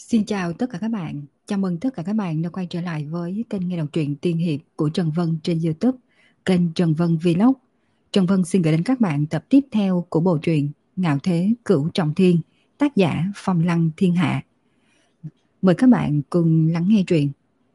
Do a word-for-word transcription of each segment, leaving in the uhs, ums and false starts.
Xin chào tất cả các bạn. Chào mừng tất cả các bạn đã quay trở lại với kênh nghe đọc truyện tiên hiệp của Trần Vân trên YouTube, kênh Trần Vân Vlog. Trần Vân xin gửi đến các bạn tập tiếp theo của bộ truyện Ngạo Thế Cửu Trọng Thiên, tác giả Phong Lăng Thiên Hạ. Mời các bạn cùng lắng nghe truyện.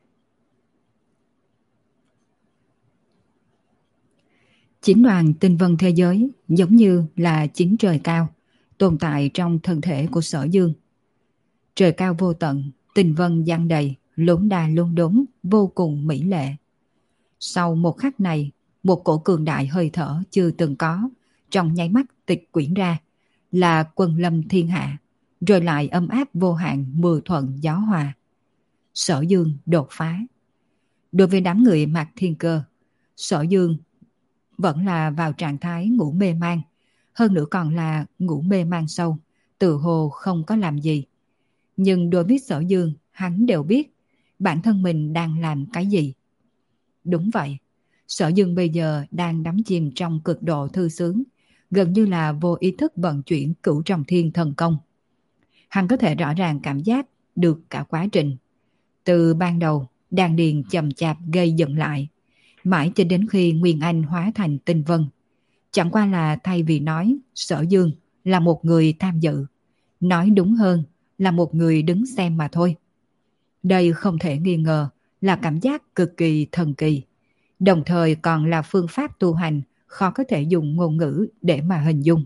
Chính đoàn tinh vân thế giới giống như là chính trời cao, tồn tại trong thân thể của Sở Dương. Trời cao vô tận, tinh vân giăng đầy, lốn đa lốn đốn, vô cùng mỹ lệ. Sau một khắc này, một cổ cường đại hơi thở chưa từng có, trong nháy mắt tịch quyển ra, là quân lâm thiên hạ, rồi lại ấm áp vô hạn mưa thuận gió hòa. Sở Dương đột phá. Đối với đám người Mạc Thiên Cơ, Sở Dương vẫn là vào trạng thái ngủ mê man, hơn nữa còn là ngủ mê man sâu, tự hồ không có làm gì. Nhưng đối với Sở Dương, hắn đều biết bản thân mình đang làm cái gì. Đúng vậy, Sở Dương bây giờ đang đắm chìm trong cực độ thư sướng, gần như là vô ý thức vận chuyển cửu trọng thiên thần công. Hắn có thể rõ ràng cảm giác được cả quá trình. Từ ban đầu, đan điền chậm chạp gây dựng lại, mãi cho đến khi Nguyên Anh hóa thành tinh vân. Chẳng qua là thay vì nói Sở Dương là một người tham dự, nói đúng hơn là một người đứng xem mà thôi. Đây không thể nghi ngờ là cảm giác cực kỳ thần kỳ, đồng thời còn là phương pháp tu hành khó có thể dùng ngôn ngữ để mà hình dung.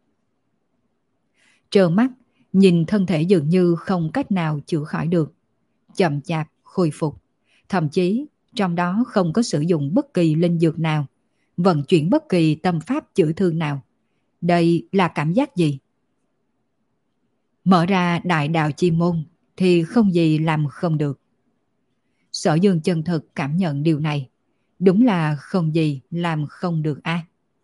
Trơ mắt, nhìn thân thể dường như không cách nào chữa khỏi được, chậm chạp khôi phục, thậm chí trong đó không có sử dụng bất kỳ linh dược nào, vận chuyển bất kỳ tâm pháp chữa thương nào. Đây là cảm giác gì? Mở ra đại đạo chi môn thì không gì làm không được. Sở Dương chân thực cảm nhận điều này, đúng là không gì làm không được a. À?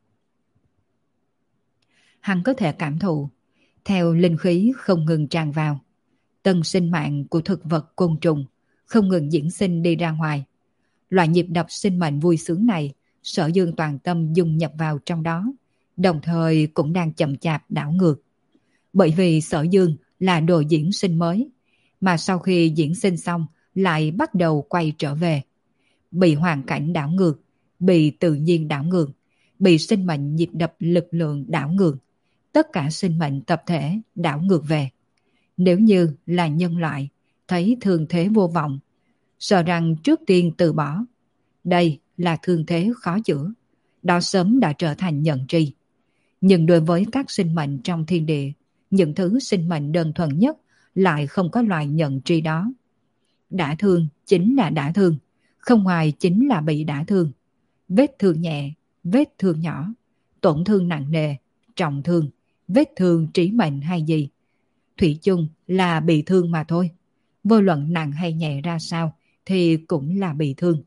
Hắn có thể cảm thụ, theo linh khí không ngừng tràn vào, tân sinh mạng của thực vật côn trùng không ngừng diễn sinh đi ra ngoài. Loại nhịp đập sinh mệnh vui sướng này, Sở Dương toàn tâm dung nhập vào trong đó, đồng thời cũng đang chậm chạp đảo ngược. Bởi vì Sở Dương là đồ diễn sinh mới, mà sau khi diễn sinh xong lại bắt đầu quay trở về. Bị hoàn cảnh đảo ngược, bị tự nhiên đảo ngược, bị sinh mệnh nhịp đập lực lượng đảo ngược, tất cả sinh mệnh tập thể đảo ngược về. Nếu như là nhân loại, thấy thương thế vô vọng, sợ rằng trước tiên từ bỏ. Đây là thương thế khó chữa, đó sớm đã trở thành nhận tri. Nhưng đối với các sinh mệnh trong thiên địa, những thứ sinh mệnh đơn thuần nhất lại không có loại nhận tri đó. Đã thương chính là đã thương, không ngoài chính là bị đã thương. Vết thương nhẹ, vết thương nhỏ, tổn thương nặng nề, trọng thương, vết thương trí mệnh hay gì, thủy chung là bị thương mà thôi. Vô luận nặng hay nhẹ ra sao thì cũng là bị thương.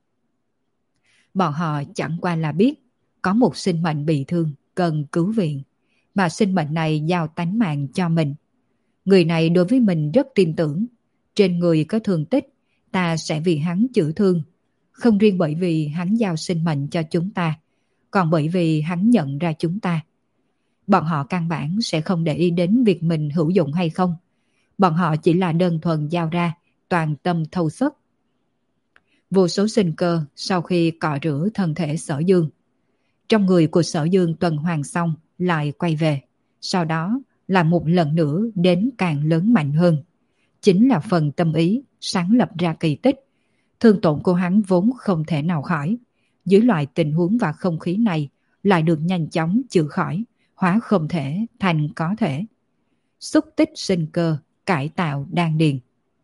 Bọn họ chẳng qua là biết có một sinh mệnh bị thương cần cứu viện, mà sinh mệnh này giao tánh mạng cho mình. Người này đối với mình rất tin tưởng, trên người có thương tích, ta sẽ vì hắn chữa thương. Không riêng bởi vì hắn giao sinh mệnh cho chúng ta, còn bởi vì hắn nhận ra chúng ta. Bọn họ căn bản sẽ không để ý đến việc mình hữu dụng hay không. Bọn họ chỉ là đơn thuần giao ra, toàn tâm thâu xuất. Vô số sinh cơ sau khi cọ rửa thân thể Sở Dương, trong người của Sở Dương tuần hoàn xong lại quay về, sau đó là một lần nữa đến càng lớn mạnh hơn. Chính là phần tâm ý sáng lập ra kỳ tích. Thương tổn của hắn vốn không thể nào khỏi, dưới loại tình huống và không khí này lại được nhanh chóng chữa khỏi, hóa không thể thành có thể. Xúc tích sinh cơ, cải tạo đan điền.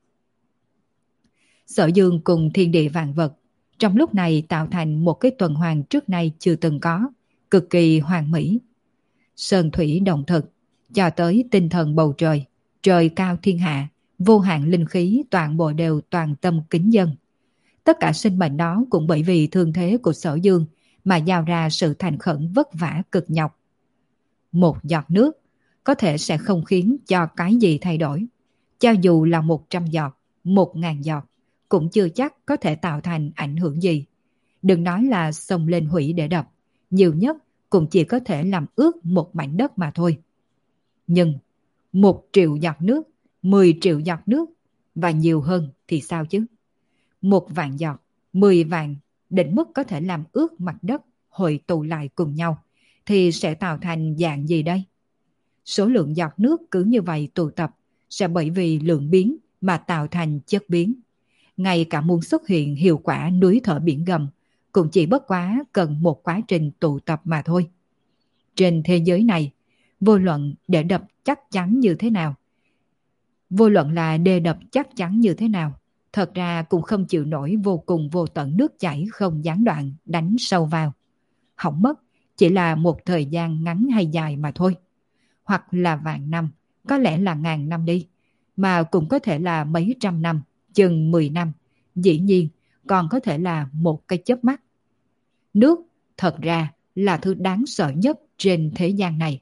Sở Dương cùng thiên địa vạn vật trong lúc này tạo thành một cái tuần hoàn trước nay chưa từng có, cực kỳ hoàn mỹ. Sơn thủy động thực, cho tới tinh thần bầu trời, trời cao thiên hạ, vô hạn linh khí toàn bộ đều toàn tâm kính dân. Tất cả sinh mệnh đó cũng bởi vì thương thế của Sở Dương mà giao ra sự thành khẩn vất vả cực nhọc. Một giọt nước có thể sẽ không khiến cho cái gì thay đổi. Cho dù là một trăm giọt, một ngàn giọt, cũng chưa chắc có thể tạo thành ảnh hưởng gì. Đừng nói là xông lên hủy để đập, nhiều nhất cũng chỉ có thể làm ướt một mảnh đất mà thôi. Nhưng một triệu giọt nước mười triệu giọt nước, và nhiều hơn thì sao chứ? Một vạn giọt, mười vạn, định mức có thể làm ướt mặt đất hội tụ lại cùng nhau, thì sẽ tạo thành dạng gì đây? Số lượng giọt nước cứ như vậy tụ tập, sẽ bởi vì lượng biến mà tạo thành chất biến. Ngay cả muốn xuất hiện hiệu quả núi thở biển gầm, cũng chỉ bất quá cần một quá trình tụ tập mà thôi. Trên thế giới này, vô luận để đập chắc chắn như thế nào, vô luận là đê đập chắc chắn như thế nào, thật ra cũng không chịu nổi vô cùng vô tận nước chảy không gián đoạn đánh sâu vào. Hỏng mất chỉ là một thời gian ngắn hay dài mà thôi. Hoặc là vạn năm, có lẽ là ngàn năm đi, mà cũng có thể là mấy trăm năm, chừng mười năm, dĩ nhiên còn có thể là một cái chớp mắt. Nước thật ra là thứ đáng sợ nhất trên thế gian này.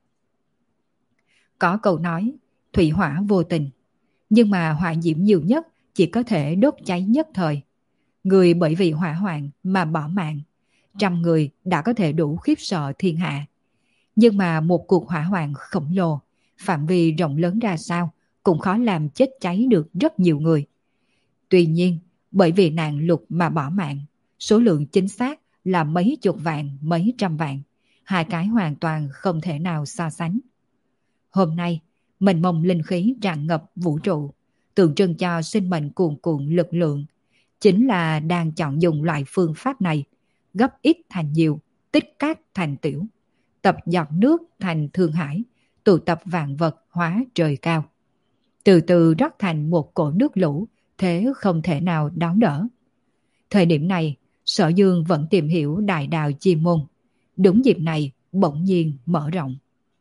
Có câu nói, thủy hỏa vô tình, nhưng mà hỏa diễm nhiều nhất chỉ có thể đốt cháy nhất thời. Người bởi vì hỏa hoạn mà bỏ mạng, trăm người đã có thể đủ khiếp sợ thiên hạ. Nhưng mà một cuộc hỏa hoạn khổng lồ, phạm vi rộng lớn ra sao, cũng khó làm chết cháy được rất nhiều người. Tuy nhiên, bởi vì nạn lụt mà bỏ mạng, số lượng chính xác là mấy chục vạn, mấy trăm vạn. Hai cái hoàn toàn không thể nào so sánh. Hôm nay, mênh mông linh khí tràn ngập vũ trụ, tượng trưng cho sinh mệnh cuồn cuộn lực lượng. Chính là đang chọn dùng loại phương pháp này, gấp ít thành nhiều, tích cát thành tiểu, tập giọt nước thành thương hải, tụ tập vạn vật hóa trời cao. Từ từ rót thành một cỗ nước lũ, thế không thể nào đón đỡ. Thời điểm này, Sở Dương vẫn tìm hiểu đại đạo chi môn. Đúng dịp này, bỗng nhiên mở rộng.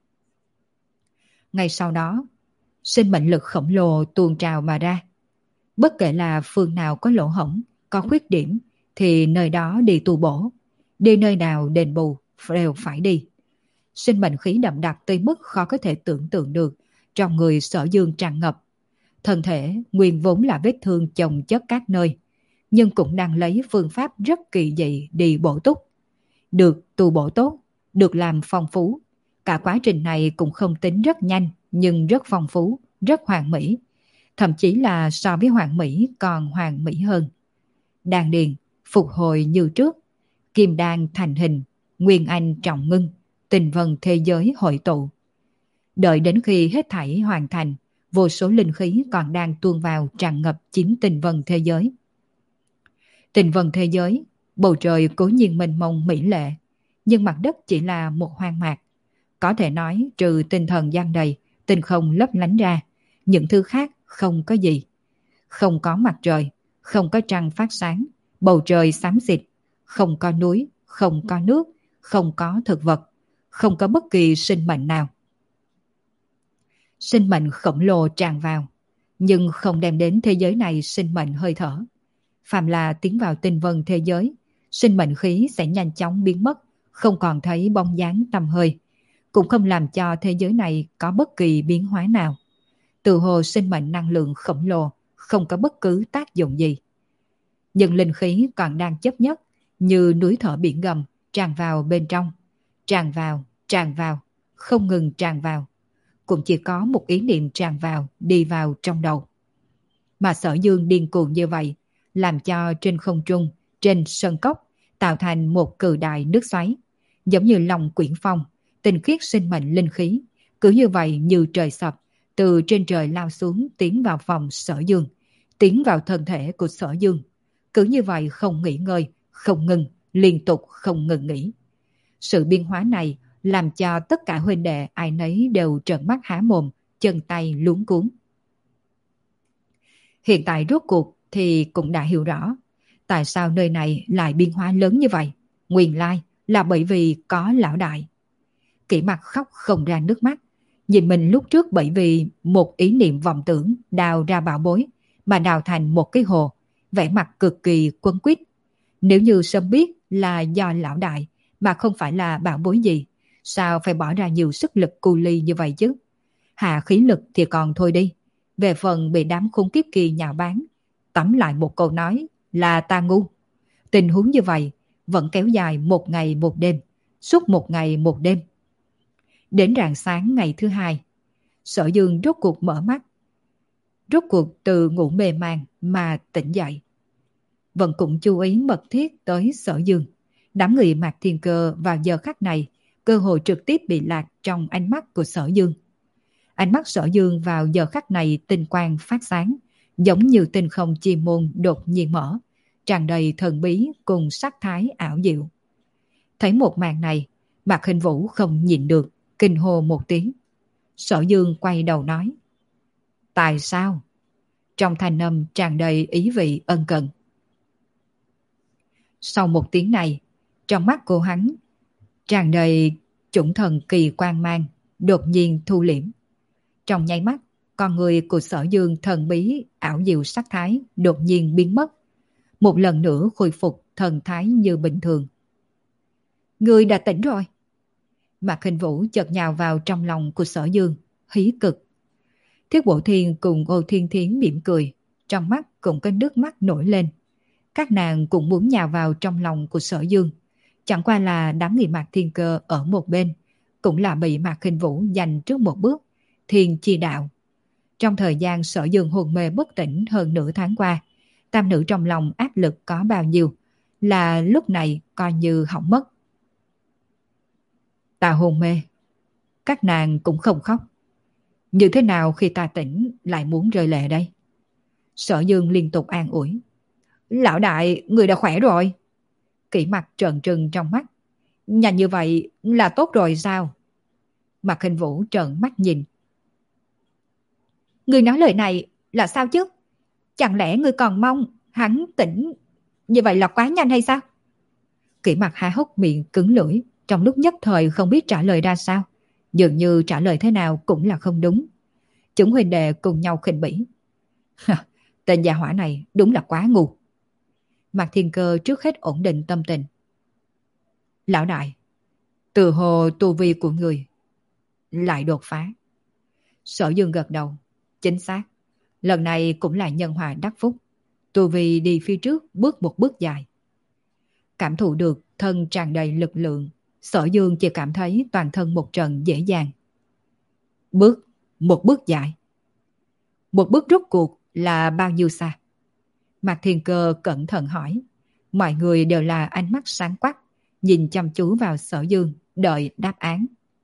Ngay sau đó, sinh mệnh lực khổng lồ tuôn trào mà ra. Bất kể là phương nào có lỗ hổng, có khuyết điểm, thì nơi đó đi tu bổ. Đi nơi nào đền bù, đều phải đi. Sinh mệnh khí đậm đặc tới mức khó có thể tưởng tượng được, trong người Sở Dương tràn ngập. Thân thể nguyên vốn là vết thương chồng chất các nơi, nhưng cũng đang lấy phương pháp rất kỳ dị đi bổ túc. Được tu bổ tốt, được làm phong phú. Cả quá trình này cũng không tính rất nhanh, nhưng rất phong phú, rất hoàn mỹ. Thậm chí là so với hoàn mỹ còn hoàn mỹ hơn. Đan điền phục hồi như trước, kim đan thành hình, nguyên anh trọng ngưng, tinh vân thế giới hội tụ. Đợi đến khi hết thảy hoàn thành, vô số linh khí còn đang tuôn vào tràn ngập chính tinh vân thế giới. Tinh vân thế giới, bầu trời cố nhiên mênh mông mỹ lệ, nhưng mặt đất chỉ là một hoang mạc. Có thể nói trừ tinh thần giăng đầy, tinh không lấp lánh ra, những thứ khác không có gì. Không có mặt trời, không có trăng phát sáng, bầu trời xám xịt, không có núi, không có nước, không có thực vật, không có bất kỳ sinh mệnh nào. Sinh mệnh khổng lồ tràn vào, nhưng không đem đến thế giới này sinh mệnh hơi thở. Phàm là tiến vào tinh vân thế giới, sinh mệnh khí sẽ nhanh chóng biến mất, không còn thấy bóng dáng tăm hơi, cũng không làm cho thế giới này có bất kỳ biến hóa nào. Từ hồ sinh mệnh năng lượng khổng lồ, không có bất cứ tác dụng gì. Nhưng linh khí còn đang chấp nhất, như núi thở biển gầm, tràn vào bên trong, tràn vào, tràn vào, không ngừng tràn vào. Cũng chỉ có một ý niệm tràn vào, đi vào trong đầu. Mà Sở Dương điên cuồng như vậy, làm cho trên không trung, trên sân cốc, tạo thành một cự đại nước xoáy, giống như lòng quyển phong, tinh khiết sinh mệnh linh khí, cứ như vậy như trời sập, từ trên trời lao xuống tiến vào phòng Sở Dương, tiến vào thân thể của Sở Dương. Cứ như vậy không nghỉ ngơi, không ngừng, liên tục không ngừng nghỉ. Sự biến hóa này làm cho tất cả huynh đệ ai nấy đều trợn mắt há mồm, chân tay luống cuống. Hiện tại rốt cuộc thì cũng đã hiểu rõ tại sao nơi này lại biến hóa lớn như vậy. Nguyên lai là bởi vì có lão đại. Kỷ Mặc khóc không ra nước mắt, nhìn mình lúc trước bởi vì một ý niệm vọng tưởng đào ra bảo bối mà đào thành một cái hồ, vẻ mặt cực kỳ quấn quýt. Nếu như sớm biết là do lão đại mà không phải là bảo bối gì, sao phải bỏ ra nhiều sức lực cu ly như vậy chứ? Hạ khí lực thì còn thôi đi, về phần bị đám khốn kiếp kia nhạo báng, tóm lại một câu nói là ta ngu. Tình huống như vậy vẫn kéo dài một ngày một đêm, suốt một ngày một đêm. Đến rạng sáng ngày thứ hai, Sở Dương rốt cuộc mở mắt. rốt cuộc từ ngủ mê man mà tỉnh dậy. Vẫn cũng chú ý mật thiết tới Sở Dương. Đám người Mạc Thiên Cơ vào giờ khắc này cơ hội trực tiếp bị lạc trong ánh mắt của Sở Dương. Ánh mắt Sở Dương vào giờ khắc này tinh quang phát sáng, giống như tinh không chi môn đột nhiên mở, tràn đầy thần bí cùng sắc thái ảo diệu. Thấy một màn này, Mạc Hình Vũ không nhịn được, kinh hô một tiếng. Sở Dương quay đầu nói: tại sao? Trong thanh âm tràn đầy ý vị ân cần. Sau một tiếng này, trong mắt cô hắn tràn đầy chủng thần kỳ quang mang, đột nhiên thu liễm. Trong nháy mắt, con người của Sở Dương thần bí ảo diệu sắc thái đột nhiên biến mất, một lần nữa khôi phục thần thái như bình thường. Người đã tỉnh rồi. Mạc Hình Vũ chợt nhào vào trong lòng của Sở Dương, hí cực. Thiết Bộ Thiên cùng Ô Thiên Thiến mỉm cười, trong mắt cũng có nước mắt nổi lên. Các nàng cũng muốn nhào vào trong lòng của Sở Dương, chẳng qua là đám người Mạc Thiên Cơ ở một bên, cũng là bị Mạc Hình Vũ giành trước một bước, thiên chi đạo. Trong thời gian Sở Dương hôn mê bất tỉnh hơn nửa tháng qua, tam nữ trong lòng áp lực có bao nhiêu, là lúc này coi như hỏng mất. Ta hôn mê, các nàng cũng không khóc. Như thế nào khi ta tỉnh lại muốn rơi lệ đây? Sở Dương liên tục an ủi. Lão đại, người đã khỏe rồi. Kỷ Mặc trợn trừng trong mắt. Nhanh như vậy là tốt rồi sao? Mạc Hình Vũ trợn mắt nhìn. Người nói lời này là sao chứ? Chẳng lẽ người còn mong hắn tỉnh như vậy là quá nhanh hay sao? Kỷ Mặc há hốc miệng cứng lưỡi, trong lúc nhất thời không biết trả lời ra sao. Dường như trả lời thế nào cũng là không đúng. Chúng huynh đệ cùng nhau khinh bỉ. Tên gia hỏa này đúng là quá ngu. Mạc Thiên Cơ trước hết ổn định tâm tình. Lão đại, từ hồ tu vi của người lại đột phá. Sở Dương gật đầu. Chính xác, lần này cũng là nhân hòa đắc phúc. Tu vi đi phía trước bước một bước dài. Cảm thụ được thân tràn đầy lực lượng, Sở Dương chỉ cảm thấy toàn thân một trận dễ dàng. Bước, một bước dài. Một bước rốt cuộc là bao nhiêu xa? Mạc Thiên Cơ cẩn thận hỏi. Mọi người đều là ánh mắt sáng quắc, nhìn chăm chú vào Sở Dương, đợi đáp án.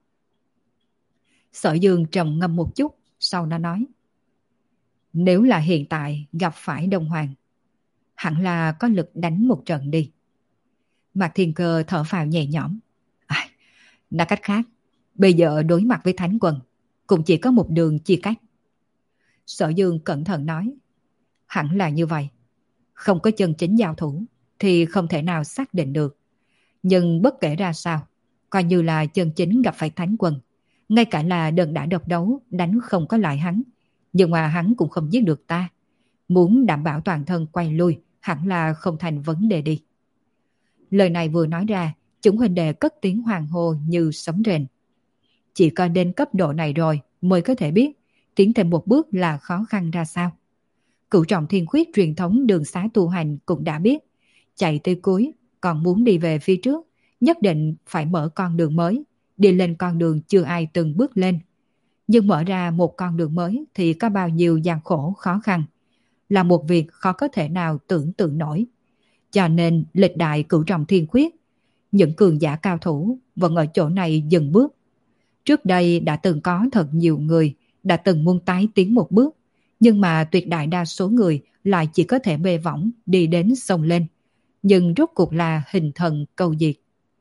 Sở Dương trầm ngâm một chút, sau nó nói. Nếu là hiện tại gặp phải Đông Hoàng, hẳn là có lực đánh một trận đi. Mạc Thiên Cơ thở phào nhẹ nhõm. À, nói cách khác, bây giờ đối mặt với Thánh Quân, cũng chỉ có một đường chia cách. Sở Dương cẩn thận nói. Hẳn là như vậy. Không có chân chính giao thủ thì không thể nào xác định được. Nhưng bất kể ra sao, coi như là chân chính gặp phải Thánh Quân, ngay cả là đơn đã độc đấu đánh không có lại hắn, nhưng mà hắn cũng không giết được ta. Muốn đảm bảo toàn thân quay lui hẳn là không thành vấn đề đi. Lời này vừa nói ra, chúng huynh đệ cất tiếng hoàng hô như sấm rền. Chỉ có đến cấp độ này rồi mới có thể biết tiến thêm một bước là khó khăn ra sao. Cửu trọng thiên khuyết truyền thống đường xá tu hành cũng đã biết, chạy tới cuối còn muốn đi về phía trước, nhất định phải mở con đường mới, đi lên con đường chưa ai từng bước lên. Nhưng mở ra một con đường mới thì có bao nhiêu gian khổ khó khăn, là một việc khó có thể nào tưởng tượng nổi. Cho nên lịch đại cửu trọng thiên khuyết, những cường giả cao thủ vẫn ở chỗ này dừng bước. Trước đây đã từng có thật nhiều người đã từng muốn tái tiến một bước, nhưng mà tuyệt đại đa số người lại chỉ có thể bê võng đi đến sông lên. Nhưng rốt cuộc là hình thần câu diệt.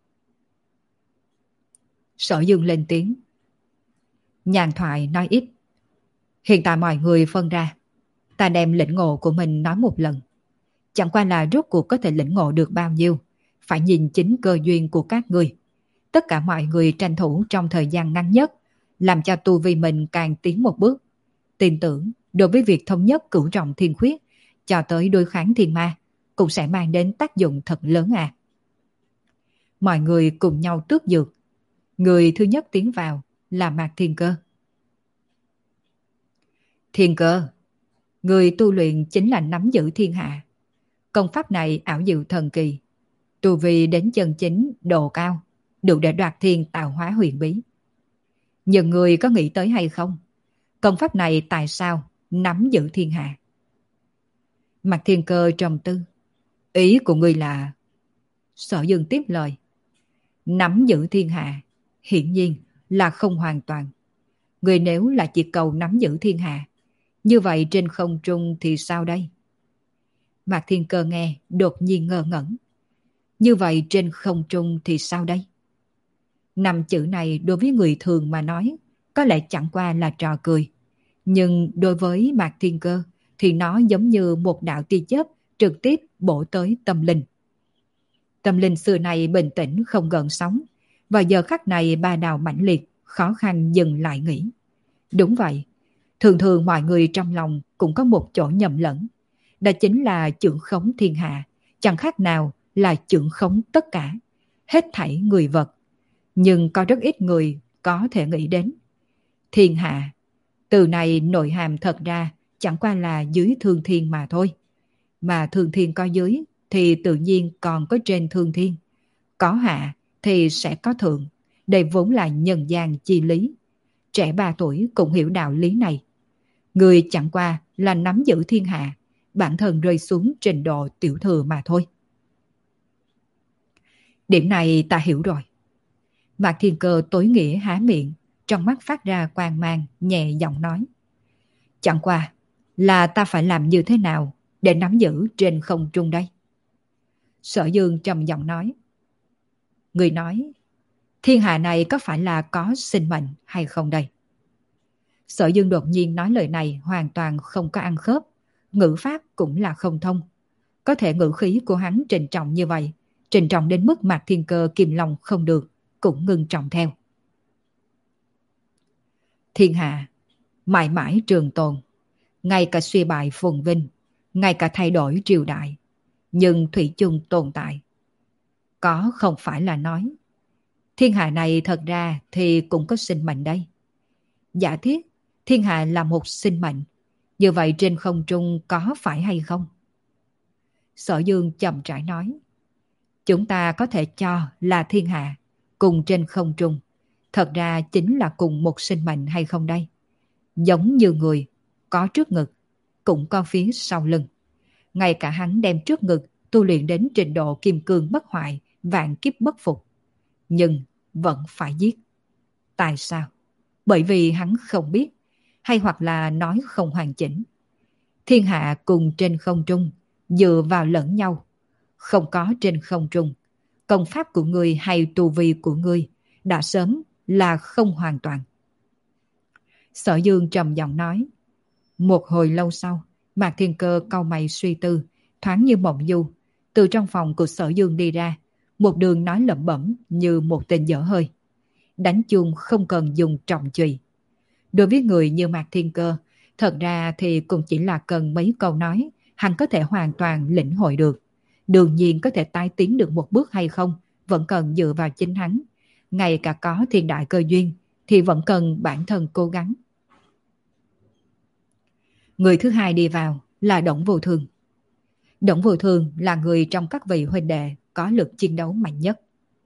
Sở Dương lên tiếng. Nhàn thoại nói ít. Hiện tại mọi người phân ra, ta đem lĩnh ngộ của mình nói một lần. Chẳng qua là rốt cuộc có thể lĩnh ngộ được bao nhiêu, phải nhìn chính cơ duyên của các người. Tất cả mọi người tranh thủ trong thời gian ngắn nhất, làm cho tu vi mình càng tiến một bước. Tin tưởng đối với việc thống nhất cửu trọng thiên khuyết cho tới đối kháng thiên ma cũng sẽ mang đến tác dụng thật lớn à. Mọi người cùng nhau tước dược. Người thứ nhất tiến vào là Mạc Thiên Cơ. Thiên Cơ, người tu luyện chính là nắm giữ thiên hạ. Công pháp này ảo diệu thần kỳ, tu vi đến chân chính độ cao, đủ để đoạt thiên tạo hóa huyền bí. Nhưng người có nghĩ tới hay không? Công pháp này tại sao nắm giữ thiên hạ. Mạc Thiên Cơ trầm tư. Ý của ngươi là... Sở Dương tiếp lời. Nắm giữ thiên hạ, hiển nhiên là không hoàn toàn. Người nếu là chỉ cầu nắm giữ thiên hạ, như vậy trên không trung thì sao đây? Mạc Thiên Cơ nghe đột nhiên ngơ ngẩn. Như vậy trên không trung thì sao đây? Năm chữ này đối với người thường mà nói có lẽ chẳng qua là trò cười. Nhưng đối với Mạc Thiên Cơ thì nó giống như một đạo tia chớp trực tiếp bổ tới tâm linh. Tâm linh xưa này bình tĩnh không gợn sóng. Và giờ khắc này ba đào mãnh liệt, khó khăn dừng lại nghĩ. Đúng vậy, thường thường mọi người trong lòng cũng có một chỗ nhầm lẫn. Đó chính là chưởng khống thiên hạ, chẳng khác nào là chưởng khống tất cả, hết thảy người vật. Nhưng có rất ít người có thể nghĩ đến. Thiên hạ, từ này nội hàm thật ra chẳng qua là dưới thương thiên mà thôi. Mà thương thiên có dưới thì tự nhiên còn có trên thương thiên. Có hạ thì sẽ có thượng. Đây vốn là nhân gian chi lý. Trẻ ba tuổi cũng hiểu đạo lý này. Người chẳng qua là nắm giữ thiên hạ, bản thân rơi xuống trình độ tiểu thừa mà thôi. Điểm này ta hiểu rồi. Mạc Thiên Cơ tối nghĩa há miệng, trong mắt phát ra quang mang, nhẹ giọng nói. Chẳng qua là ta phải làm như thế nào để nắm giữ trên không trung đây? Sở Dương trầm giọng nói. Người nói, thiên hạ này có phải là có sinh mệnh hay không đây? Sở Dương đột nhiên nói lời này hoàn toàn không có ăn khớp, ngữ pháp cũng là không thông. Có thể ngữ khí của hắn trịnh trọng như vậy, trịnh trọng đến mức Mạc Thiên Cơ kìm lòng không được, cũng ngưng trọng theo. Thiên hạ, mãi mãi trường tồn, ngay cả suy bại phồn vinh, ngay cả thay đổi triều đại, nhưng thủy chung tồn tại. Có không phải là nói, thiên hạ này thật ra thì cũng có sinh mệnh đây. Giả thiết, thiên hạ là một sinh mệnh, như vậy trên không trung có phải hay không? Sở Dương chậm rãi nói, chúng ta có thể cho là thiên hạ cùng trên không trung, thật ra chính là cùng một sinh mệnh hay không đây? Giống như người, có trước ngực, cũng có phía sau lưng. Ngay cả hắn đem trước ngực tu luyện đến trình độ kim cương bất hoại, vạn kiếp bất phục. Nhưng vẫn phải giết. Tại sao? Bởi vì hắn không biết, hay hoặc là nói không hoàn chỉnh. Thiên hạ cùng trên không trung, dựa vào lẫn nhau. Không có trên không trung, công pháp của ngươi hay tu vi của ngươi đã sớm là không hoàn toàn. Sở Dương trầm giọng nói. Một hồi lâu sau, Mạc Thiên Cơ cau mày suy tư, thoáng như mộng du, từ trong phòng của Sở Dương đi ra, một đường nói lẩm bẩm như một tên dở hơi. Đánh chuông không cần dùng trọng chùy. Đối với người như Mạc Thiên Cơ, thật ra thì cũng chỉ là cần mấy câu nói, hắn có thể hoàn toàn lĩnh hội được. Đương nhiên có thể tai tiến được một bước hay không, vẫn cần dựa vào chính hắn. Ngay cả có thiên đại cơ duyên, thì vẫn cần bản thân cố gắng. Người thứ hai đi vào là Đổng Vô Thường. Đổng Vô Thường là người trong các vị huynh đệ có lực chiến đấu mạnh nhất.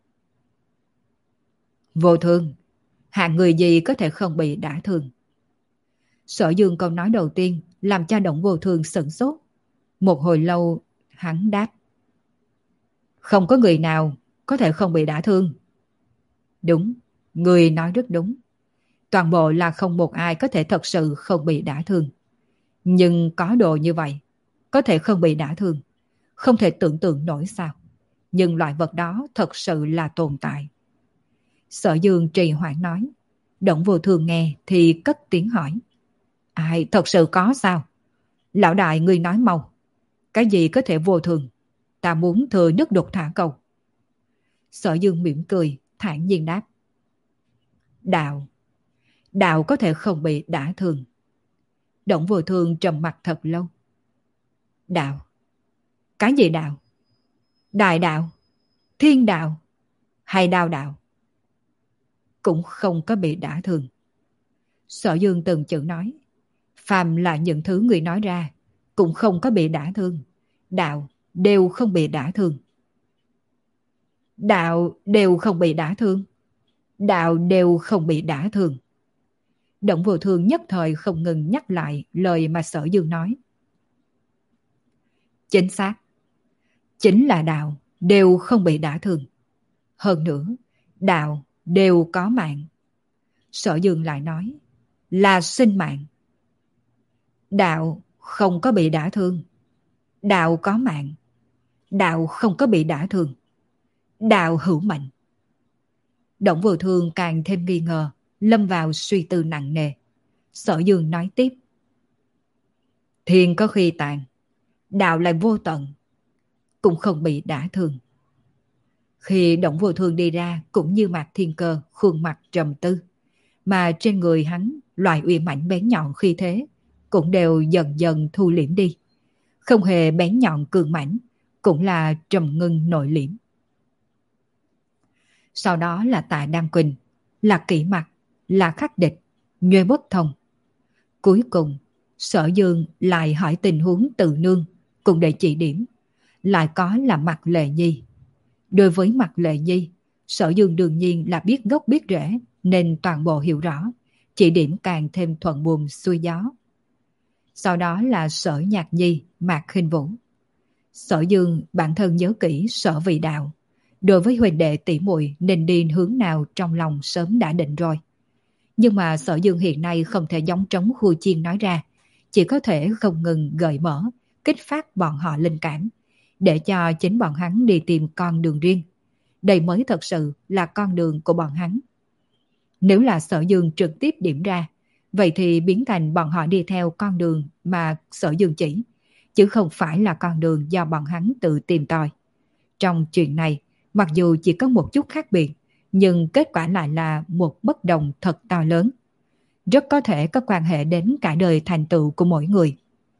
Vô Thường, hạng người gì có thể không bị đả thương? Sở Dương câu nói đầu tiên làm cho Đổng Vô Thường sửng sốt. Một hồi lâu hắn đáp. Không có người nào có thể không bị đả thương. Đúng, người nói rất đúng. Toàn bộ là không một ai có thể thật sự không bị đả thương. Nhưng có đồ như vậy, có thể không bị đả thương. Không thể tưởng tượng nổi sao. Nhưng loại vật đó thật sự là tồn tại. Sở Dương trì hoãn nói. Đổng Vô Thường nghe thì cất tiếng hỏi. Ai, thật sự có sao? Lão đại ngươi nói mau. Cái gì có thể vô thường? Ta muốn thừa nước đục thả câu. Sở Dương mỉm cười, thản nhiên đáp. Đạo. Đạo có thể không bị đả thương. Đổng Vô Thường trầm mặt thật lâu. Đạo. Cái gì đạo? Đại đạo? Thiên đạo? Hay đao đạo? Cũng không có bị đả thương. Sở Dương từng chữ nói. Phàm là những thứ người nói ra, cũng không có bị đả thương. Đạo đều không bị đả thương. Đạo đều không bị đả thương. Đạo đều không bị đả thương. Động Vô Thương nhất thời không ngừng nhắc lại lời mà Sở Dương nói. Chính xác, chính là đạo đều không bị đả thương. Hơn nữa, đạo đều có mạng. Sở Dương lại nói, là sinh mạng. Đạo không có bị đả thương. Đạo có mạng. Đạo không có bị đả thương. Đạo hữu mệnh. Động Vô Thương càng thêm nghi ngờ, lâm vào suy tư nặng nề. Sở Dương nói tiếp. Thiên có khi tàn, đạo lại vô tận, cũng không bị đả thương. Khi Động Vô Thương đi ra cũng như Mạc Thiên Cơ khuôn mặt trầm tư, mà trên người hắn loại uy mãnh bén nhọn khi thế cũng đều dần dần thu liễm đi. Không hề bén nhọn cường mãnh, cũng là trầm ngưng nội liễm. Sau đó là Tạ Đăng Quỳnh, là Kỷ Mặc, là Khắc Địch, Nhuê Bất Thông. Cuối cùng, Sở Dương lại hỏi tình huống Từ Nương, cùng để chỉ điểm. Lại có là Mạc Lệ Nhi. Đối với Mạc Lệ Nhi, Sở Dương đương nhiên là biết gốc biết rễ, nên toàn bộ hiểu rõ, chỉ điểm càng thêm thuận buồm xuôi gió. Sau đó là Sở Nhạc Nhi, Mạc Khinh Vũ. Sở Dương bản thân nhớ kỹ Sở Vị Đạo. Đối với huỳnh đệ tỷ muội nên đi hướng nào trong lòng sớm đã định rồi. Nhưng mà Sở Dương hiện nay không thể giống trống khu chiên nói ra, chỉ có thể không ngừng gợi mở, kích phát bọn họ linh cảm, để cho chính bọn hắn đi tìm con đường riêng. Đây mới thật sự là con đường của bọn hắn. Nếu là Sở Dương trực tiếp điểm ra, vậy thì biến thành bọn họ đi theo con đường mà Sở Dương chỉ, chứ không phải là con đường do bọn hắn tự tìm tòi. Trong chuyện này, mặc dù chỉ có một chút khác biệt, nhưng kết quả lại là một bất đồng thật to lớn. Rất có thể có quan hệ đến cả đời thành tựu của mỗi người.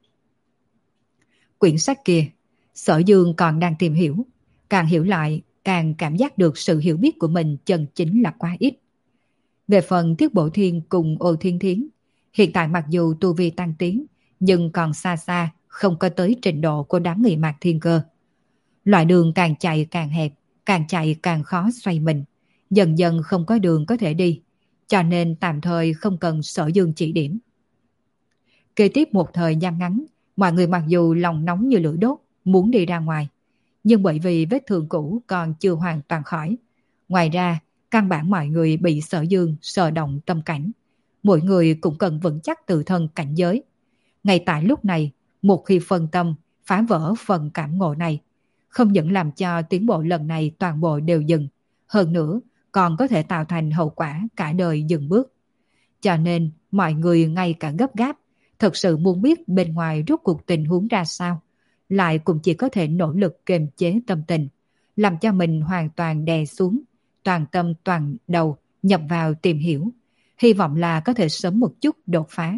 Quyển sách kia, Sở Dương còn đang tìm hiểu, càng hiểu lại càng cảm giác được sự hiểu biết của mình chân chính là quá ít. Về phần Thiết Bộ Thiên cùng Ô Thiên Thiến, hiện tại mặc dù tu vi tăng tiến, nhưng còn xa xa không có tới trình độ của đám người Mạc Thiên Cơ. Loại đường càng chạy càng hẹp, càng chạy càng khó xoay mình, dần dần không có đường có thể đi, cho nên tạm thời không cần Sở Dương chỉ điểm. Kế tiếp một thời gian ngắn, mọi người mặc dù lòng nóng như lửa đốt, muốn đi ra ngoài, nhưng bởi vì vết thương cũ còn chưa hoàn toàn khỏi. Ngoài ra, căn bản mọi người bị Sở Dương sờ động tâm cảnh. Mỗi người cũng cần vững chắc tự thân cảnh giới. Ngay tại lúc này, một khi phân tâm, phá vỡ phần cảm ngộ này, không những làm cho tiến bộ lần này toàn bộ đều dừng, hơn nữa còn có thể tạo thành hậu quả cả đời dừng bước. Cho nên mọi người ngay cả gấp gáp, thật sự muốn biết bên ngoài rốt cuộc tình huống ra sao, lại cũng chỉ có thể nỗ lực kiềm chế tâm tình, làm cho mình hoàn toàn đè xuống, toàn tâm toàn đầu nhập vào tìm hiểu, hy vọng là có thể sớm một chút đột phá.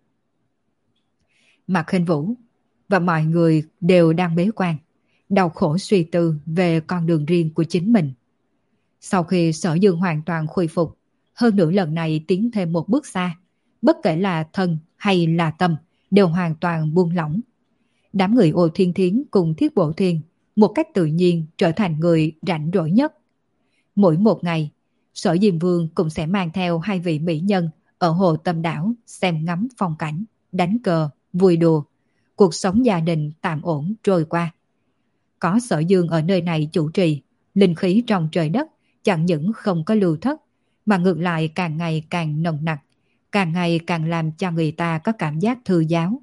Mạc Khinh Vũ và mọi người đều đang bế quan, đau khổ suy tư về con đường riêng của chính mình. Sau khi Sở Dương hoàn toàn khôi phục, hơn nữa lần này tiến thêm một bước xa, bất kể là thân hay là tâm đều hoàn toàn buông lỏng. Đám người Ô Thiên Thiến cùng Thiết Bộ Thiên một cách tự nhiên trở thành người rảnh rỗi nhất. Mỗi một ngày, Sở Diêm Vương cũng sẽ mang theo hai vị mỹ nhân ở Hồ Tâm Đảo xem ngắm phong cảnh, đánh cờ, vui đùa. Cuộc sống gia đình tạm ổn trôi qua. Có Sở Dương ở nơi này chủ trì, linh khí trong trời đất chẳng những không có lưu thất, mà ngược lại càng ngày càng nồng nặc, càng ngày càng làm cho người ta có cảm giác thư giáo.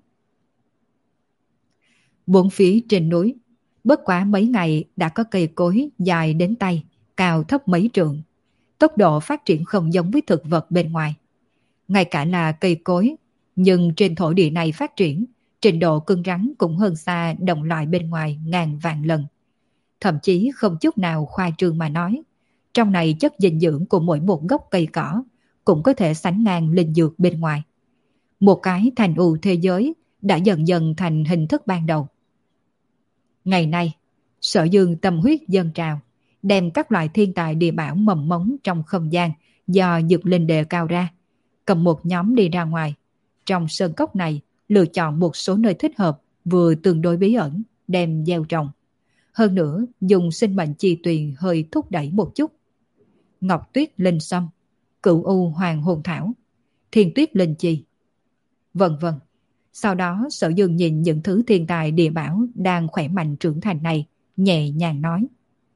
Bốn phía trên núi, bất quá mấy ngày đã có cây cối dài đến tay, cao thấp mấy trượng. Tốc độ phát triển không giống với thực vật bên ngoài. Ngay cả là cây cối, nhưng trên thổ địa này phát triển, trình độ cứng rắn cũng hơn xa đồng loại bên ngoài ngàn vạn lần. Thậm chí không chút nào khoa trương mà nói, trong này chất dinh dưỡng của mỗi một gốc cây cỏ cũng có thể sánh ngang linh dược bên ngoài. Một cái thành ù thế giới đã dần dần thành hình thức ban đầu. Ngày nay, Sở Dương tâm huyết dâng trào, đem các loại thiên tài địa bảo mầm mống trong không gian do dược linh đề cao ra, cầm một nhóm đi ra ngoài. Trong sơn cốc này, lựa chọn một số nơi thích hợp, vừa tương đối bí ẩn, đem gieo trồng. Hơn nữa, dùng sinh mệnh chi tuyền hơi thúc đẩy một chút. Ngọc Tuyết Linh Sâm, Cửu U Hoàng Hồn Thảo, thiên tuyết linh chi. Vân vân. Sau đó Sở Dương nhìn những thứ thiên tài địa bảo đang khỏe mạnh trưởng thành này, nhẹ nhàng nói.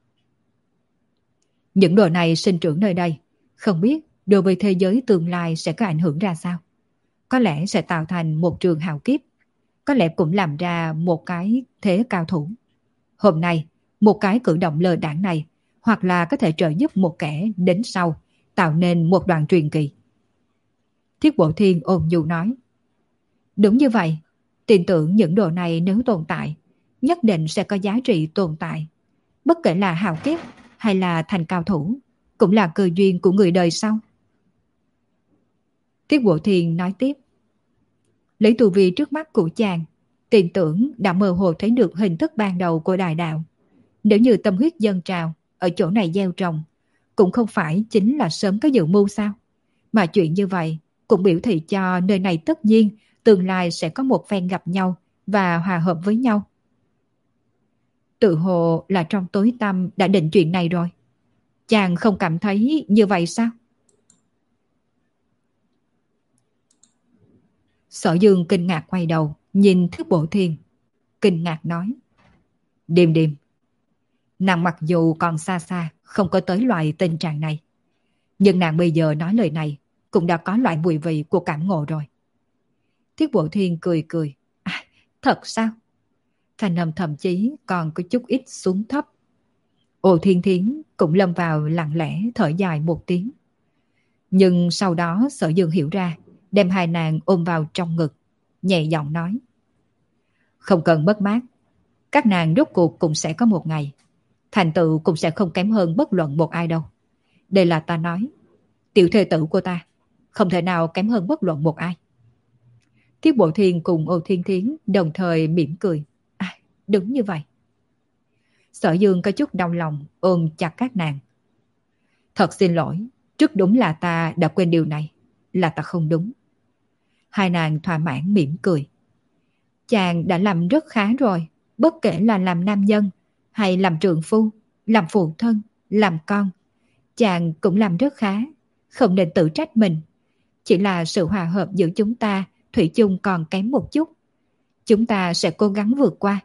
Những đồ này sinh trưởng nơi đây, không biết đối với thế giới tương lai sẽ có ảnh hưởng ra sao. Có lẽ sẽ tạo thành một trường hào kiếp, có lẽ cũng làm ra một cái thế cao thủ. Hôm nay, một cái cử động lơ đãng này, hoặc là có thể trợ giúp một kẻ đến sau, tạo nên một đoạn truyền kỳ. Thiết Bộ Thiên ôn nhu nói. Đúng như vậy, tin tưởng những đồ này nếu tồn tại, nhất định sẽ có giá trị tồn tại. Bất kể là hào kiếp hay là thành cao thủ, cũng là cơ duyên của người đời sau. Thiết Bộ Thiên nói tiếp. Lấy tu vi trước mắt của chàng, tin tưởng đã mơ hồ thấy được hình thức ban đầu của đại đạo. Nếu như tâm huyết dâng trào ở chỗ này gieo trồng, cũng không phải chính là sớm có dự mưu sao? Mà chuyện như vậy cũng biểu thị cho nơi này tất nhiên tương lai sẽ có một phen gặp nhau và hòa hợp với nhau. Tự hồ là trong tối tăm đã định chuyện này rồi. Chàng không cảm thấy như vậy sao? Sở Dương kinh ngạc quay đầu, nhìn Thiết Bộ Thiên. Kinh ngạc nói. Điềm điềm. Nàng mặc dù còn xa xa, không có tới loại tình trạng này. Nhưng nàng bây giờ nói lời này, cũng đã có loại mùi vị của cảm ngộ rồi. Thiết Bộ Thiên cười cười. À, thật sao? Thanh âm thậm chí còn có chút ít xuống thấp. Ô Thiên Thiến cũng lâm vào lặng lẽ thở dài một tiếng. Nhưng sau đó Sở Dương hiểu ra, đem hai nàng ôm vào trong ngực, nhẹ giọng nói. Không cần mất mát, các nàng rốt cuộc cũng sẽ có một ngày. Thành tựu cũng sẽ không kém hơn bất luận một ai đâu. Đây là ta nói, tiểu thê tử của ta, không thể nào kém hơn bất luận một ai. Thiết Bộ Thiên cùng Ô Thiên Thiến đồng thời mỉm cười. À, đúng như vậy. Sở Dương có chút đau lòng ôm chặt các nàng. Thật xin lỗi, trước đúng là ta đã quên điều này, là ta không đúng. Hai nàng thỏa mãn mỉm cười. Chàng đã làm rất khá rồi, bất kể là làm nam nhân, hay làm trượng phu, làm phụ thân, làm con. Chàng cũng làm rất khá, không nên tự trách mình. Chỉ là sự hòa hợp giữa chúng ta thủy chung còn kém một chút. Chúng ta sẽ cố gắng vượt qua.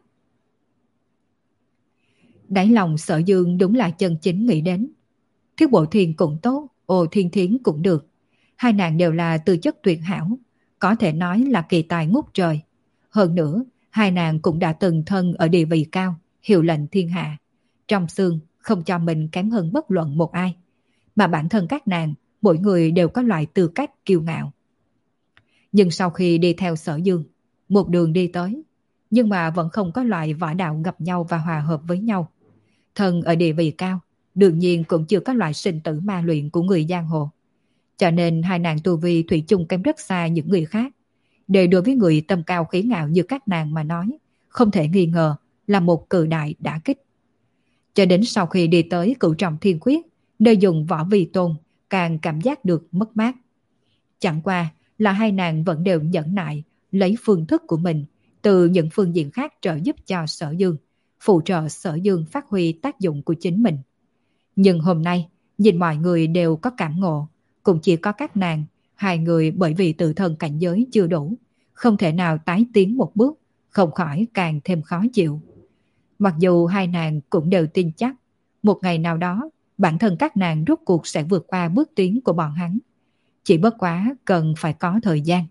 Đáy lòng Sở Dương đúng là chân chính nghĩ đến. Thiết Bộ Thiên cũng tốt, Ô Thiên Thiến cũng được. Hai nàng đều là tư chất tuyệt hảo, có thể nói là kỳ tài ngút trời. Hơn nữa, hai nàng cũng đã từng thân ở địa vị cao, hiệu lệnh thiên hạ. Trong xương không cho mình kém hơn bất luận một ai. Mà bản thân các nàng, mỗi người đều có loại tư cách kiêu ngạo. Nhưng sau khi đi theo Sở Dương, một đường đi tới, nhưng mà vẫn không có loại võ đạo gặp nhau và hòa hợp với nhau. Thân ở địa vị cao, đương nhiên cũng chưa có loại sinh tử ma luyện của người giang hồ. Cho nên hai nàng tu vi thủy chung kém rất xa những người khác. Để đối với người tâm cao khí ngạo như các nàng mà nói, không thể nghi ngờ là một cự đại đả kích. Cho đến sau khi đi tới Cửu Trọng Thiên Quyết, nơi dùng võ vi tôn, càng cảm giác được mất mát. Chẳng qua là hai nàng vẫn đều nhẫn nại, lấy phương thức của mình từ những phương diện khác trợ giúp cho Sở Dương, phụ trợ Sở Dương phát huy tác dụng của chính mình. Nhưng hôm nay, nhìn mọi người đều có cảm ngộ, cũng chỉ có các nàng, hai người bởi vì tự thân cảnh giới chưa đủ, không thể nào tái tiến một bước, không khỏi càng thêm khó chịu. Mặc dù hai nàng cũng đều tin chắc, một ngày nào đó, bản thân các nàng rốt cuộc sẽ vượt qua bước tiến của bọn hắn. Chỉ bất quá cần phải có thời gian.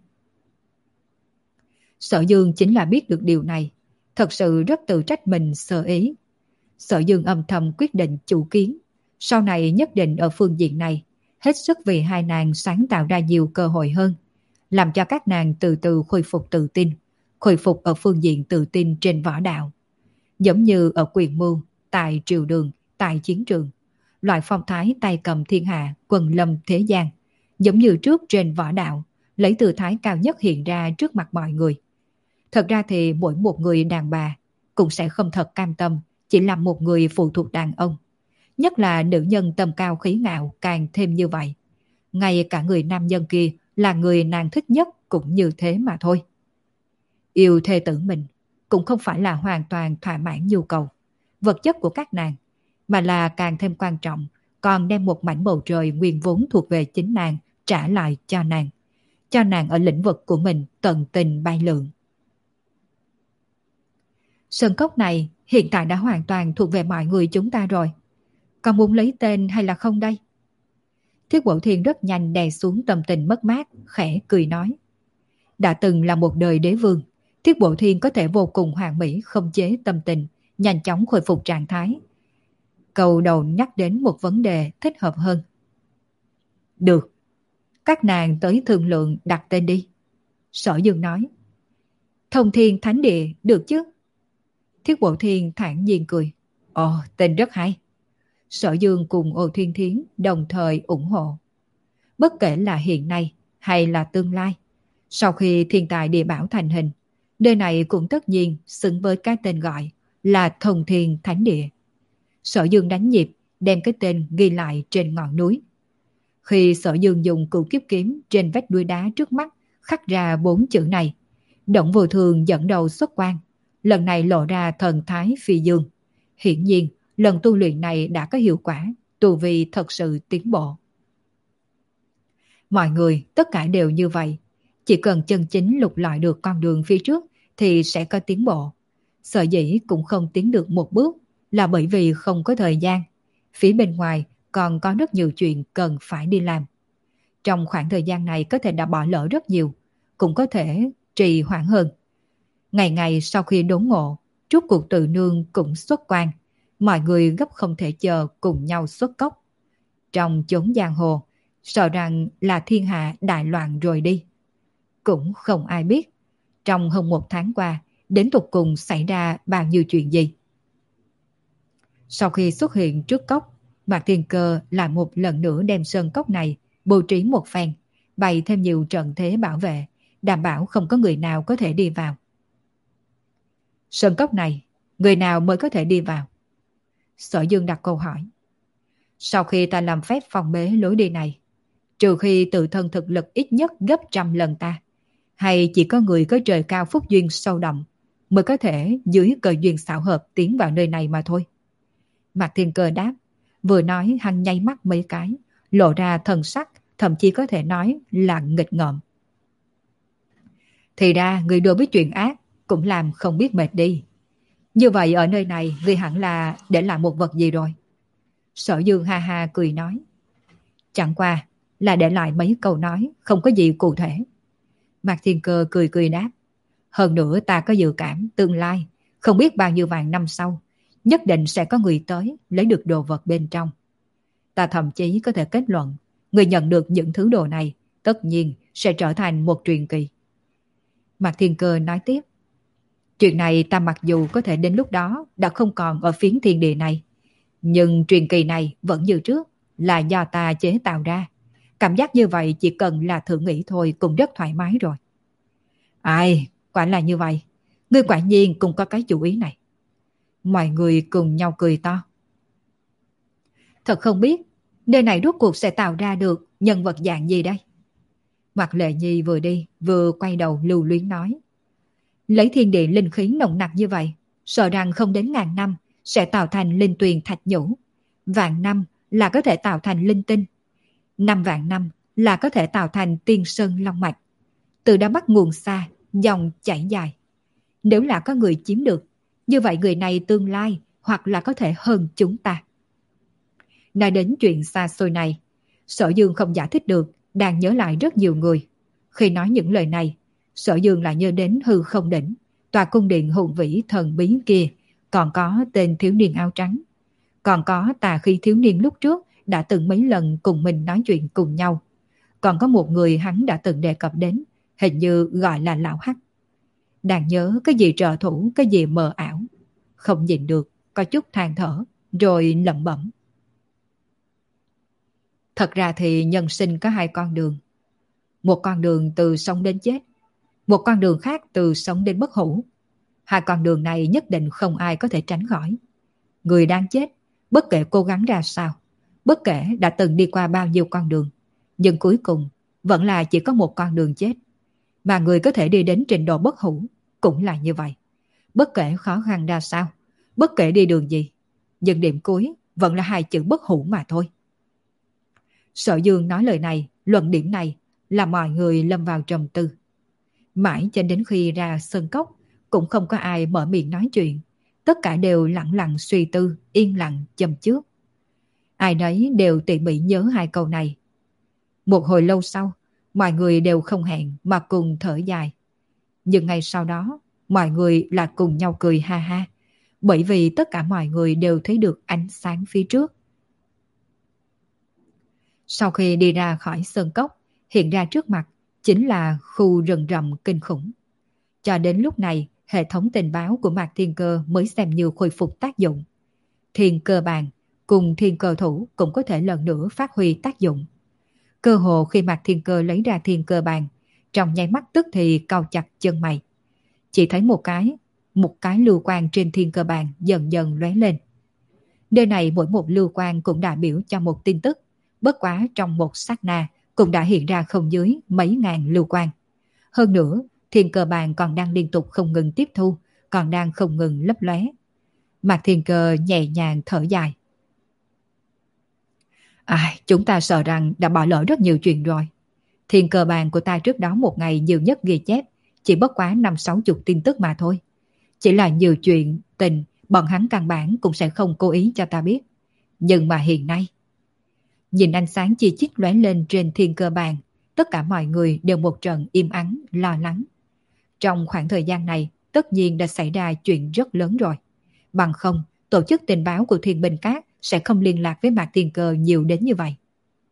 Sở Dương chính là biết được điều này, thật sự rất tự trách mình sơ ý. Sở Dương âm thầm quyết định chủ kiến, sau này nhất định ở phương diện này, hết sức vì hai nàng sáng tạo ra nhiều cơ hội hơn, làm cho các nàng từ từ khôi phục tự tin, khôi phục ở phương diện tự tin trên võ đạo. Giống như ở quyền mưu, tại triều đường, tại chiến trường, loại phong thái tay cầm thiên hạ, quần lâm thế gian, giống như trước trên võ đạo, lấy tư thái cao nhất hiện ra trước mặt mọi người. Thật ra thì mỗi một người đàn bà cũng sẽ không thật cam tâm chỉ làm một người phụ thuộc đàn ông. Nhất là nữ nhân tầm cao khí ngạo càng thêm như vậy. Ngay cả người nam nhân kia là người nàng thích nhất cũng như thế mà thôi. Yêu thê tử mình cũng không phải là hoàn toàn thỏa mãn nhu cầu, vật chất của các nàng, mà là càng thêm quan trọng, còn đem một mảnh bầu trời nguyên vốn thuộc về chính nàng trả lại cho nàng. cho nàng ở lĩnh vực của mình tận tình bay lượn. Sơn cốc này hiện tại đã hoàn toàn thuộc về mọi người chúng ta rồi. Con muốn lấy tên hay là không đây? Thiết Bộ Thiên rất nhanh đè xuống tâm tình mất mát, khẽ cười nói. Đã từng là một đời đế vương, Thiết Bộ Thiên có thể vô cùng hoàn mỹ khống chế tâm tình, nhanh chóng khôi phục trạng thái. Câu đầu nhắc đến một vấn đề thích hợp hơn. Được, các nàng tới thương lượng đặt tên đi. Sở Dương nói. Thông Thiên Thánh Địa được chứ? Thiết Bộ Thiên thản nhiên cười. Ồ, tên rất hay. Sở Dương cùng Ô Thiên Thiến đồng thời ủng hộ. Bất kể là hiện nay hay là tương lai, sau khi thiên tài địa bảo thành hình, nơi này cũng tất nhiên xứng với cái tên gọi là Thông Thiên Thánh Địa. Sở Dương đánh nhịp, đem cái tên ghi lại trên ngọn núi. Khi Sở Dương dùng cửu kiếp kiếm trên vách núi đá trước mắt khắc ra bốn chữ này, Động Vô Thường dẫn đầu xuất quan, lần này lộ ra thần thái phi dương. Hiển nhiên, lần tu luyện này đã có hiệu quả, tu vi thật sự tiến bộ. Mọi người tất cả đều như vậy, chỉ cần chân chính lục lọi được con đường phía trước thì sẽ có tiến bộ. Sở dĩ cũng không tiến được một bước là bởi vì không có thời gian. Phía bên ngoài còn có rất nhiều chuyện cần phải đi làm. Trong khoảng thời gian này có thể đã bỏ lỡ rất nhiều, cũng có thể trì hoãn hơn. Ngày ngày sau khi đốn ngộ, Trúc Cuộc Tự Nương cũng xuất quan. Mọi người gấp không thể chờ cùng nhau xuất cốc. Trong chốn giang hồ, sợ rằng là thiên hạ đại loạn rồi đi. Cũng không ai biết, trong hơn một tháng qua, đến tục cùng xảy ra bao nhiêu chuyện gì. Sau khi xuất hiện trước cốc, Mạc Thiên Cơ lại một lần nữa đem sơn cốc này bố trí một phen, bày thêm nhiều trận thế bảo vệ, đảm bảo không có người nào có thể đi vào. Sơn cốc này, người nào mới có thể đi vào? Sở Dương đặt câu hỏi. Sau khi ta làm phép phòng bế lối đi này, trừ khi tự thân thực lực ít nhất gấp trăm lần ta, hay chỉ có người có trời cao phúc duyên sâu đậm mới có thể dưới cơ duyên xảo hợp tiến vào nơi này mà thôi. Mạc Thiên Cơ đáp, vừa nói hắn nháy mắt mấy cái, lộ ra thần sắc, thậm chí có thể nói là nghịch ngợm. Thì ra người đối với chuyện ác cũng làm không biết mệt đi. Như vậy ở nơi này người hẳn là để lại một vật gì rồi? Sở Dương ha ha cười nói. Chẳng qua là để lại mấy câu nói, không có gì cụ thể. Mạc Thiên Cơ cười cười đáp. Hơn nữa ta có dự cảm tương lai, không biết bao nhiêu vạn năm sau, nhất định sẽ có người tới lấy được đồ vật bên trong. Ta thậm chí có thể kết luận, người nhận được những thứ đồ này tất nhiên sẽ trở thành một truyền kỳ. Mạc Thiên Cơ nói tiếp. Chuyện này ta mặc dù có thể đến lúc đó đã không còn ở phiến thiên địa này, nhưng truyền kỳ này vẫn như trước, là do ta chế tạo ra. Cảm giác như vậy chỉ cần là thử nghĩ thôi cũng rất thoải mái rồi. Ai, quả là như vậy. Ngươi quả nhiên cũng có cái chủ ý này. Mọi người cùng nhau cười to. Thật không biết, nơi này rốt cuộc sẽ tạo ra được nhân vật dạng gì đây? Mạc Lệ Nhi vừa đi, vừa quay đầu lưu luyến nói. Lấy thiên địa linh khí nồng nặc như vậy, sợ rằng không đến ngàn năm sẽ tạo thành linh tuyền thạch nhũ. Vạn năm là có thể tạo thành linh tinh. Năm vạn năm là có thể tạo thành tiên sơn long mạch. Từ đó bắt nguồn xa, dòng chảy dài. Nếu là có người chiếm được, như vậy người này tương lai hoặc là có thể hơn chúng ta. Nói đến chuyện xa xôi này, Sở Dương không giải thích được, đang nhớ lại rất nhiều người. Khi nói những lời này, Sở Dương lại nhớ đến hư không đỉnh, tòa cung điện hùng vĩ thần bí kia, còn có tên thiếu niên áo trắng. Còn có tà khí thiếu niên lúc trước đã từng mấy lần cùng mình nói chuyện cùng nhau. Còn có một người hắn đã từng đề cập đến, hình như gọi là Lão Hắc. Đang nhớ cái gì trợ thủ, cái gì mờ ảo. Không nhìn được, có chút than thở, rồi lẩm bẩm. Thật ra thì nhân sinh có hai con đường. Một con đường từ sống đến chết, một con đường khác từ sống đến bất hủ. Hai con đường này nhất định không ai có thể tránh khỏi. Người đang chết, bất kể cố gắng ra sao, bất kể đã từng đi qua bao nhiêu con đường, nhưng cuối cùng vẫn là chỉ có một con đường chết. Mà người có thể đi đến trình độ bất hủ cũng là như vậy. Bất kể khó khăn ra sao, bất kể đi đường gì, nhưng điểm cuối vẫn là hai chữ bất hủ mà thôi. Sở Dương nói lời này, luận điểm này là mọi người lâm vào trầm tư. Mãi cho đến khi ra sân cốc, cũng không có ai mở miệng nói chuyện. Tất cả đều lặng lặng suy tư, yên lặng châm trước. Ai nấy đều tỉ mỉ nhớ hai câu này. Một hồi lâu sau, mọi người đều không hẹn mà cùng thở dài. Nhưng ngay sau đó, mọi người là cùng nhau cười ha ha, bởi vì tất cả mọi người đều thấy được ánh sáng phía trước. Sau khi đi ra khỏi sơn cốc, hiện ra trước mặt chính là khu rừng rậm kinh khủng. Cho đến lúc này, hệ thống tình báo của Mạc Thiên Cơ mới xem như khôi phục tác dụng. Thiên cơ bàn cùng thiên cơ thủ cũng có thể lần nữa phát huy tác dụng. Cơ hồ khi Mạc Thiên Cơ lấy ra thiên cơ bàn, trong nháy mắt tức thì cau chặt chân mày. Chỉ thấy một cái, một cái lưu quang trên thiên cơ bàn dần dần lóe lên. Nơi này mỗi một lưu quang cũng đại biểu cho một tin tức, bất quá trong một sát na cũng đã hiện ra không dưới mấy ngàn lưu quang. Hơn nữa, thiên cơ bàn còn đang liên tục không ngừng tiếp thu, còn đang không ngừng lấp lóe. Mạc Thiên Cơ nhẹ nhàng thở dài. À, chúng ta sợ rằng đã bỏ lỡ rất nhiều chuyện rồi. Thiên cơ bàn của ta trước đó một ngày nhiều nhất ghi chép chỉ bất quá năm sáu chục tin tức mà thôi. Chỉ là nhiều chuyện tình bọn hắn căn bản cũng sẽ không cố ý cho ta biết. Nhưng mà hiện nay, nhìn ánh sáng chi chít lóe lên trên thiên cơ bàn, tất cả mọi người đều một trận im ắng, lo lắng. Trong khoảng thời gian này, tất nhiên đã xảy ra chuyện rất lớn rồi. Bằng không, tổ chức tình báo của Thiên Binh Các sẽ không liên lạc với Mạc Thiên Cơ nhiều đến như vậy.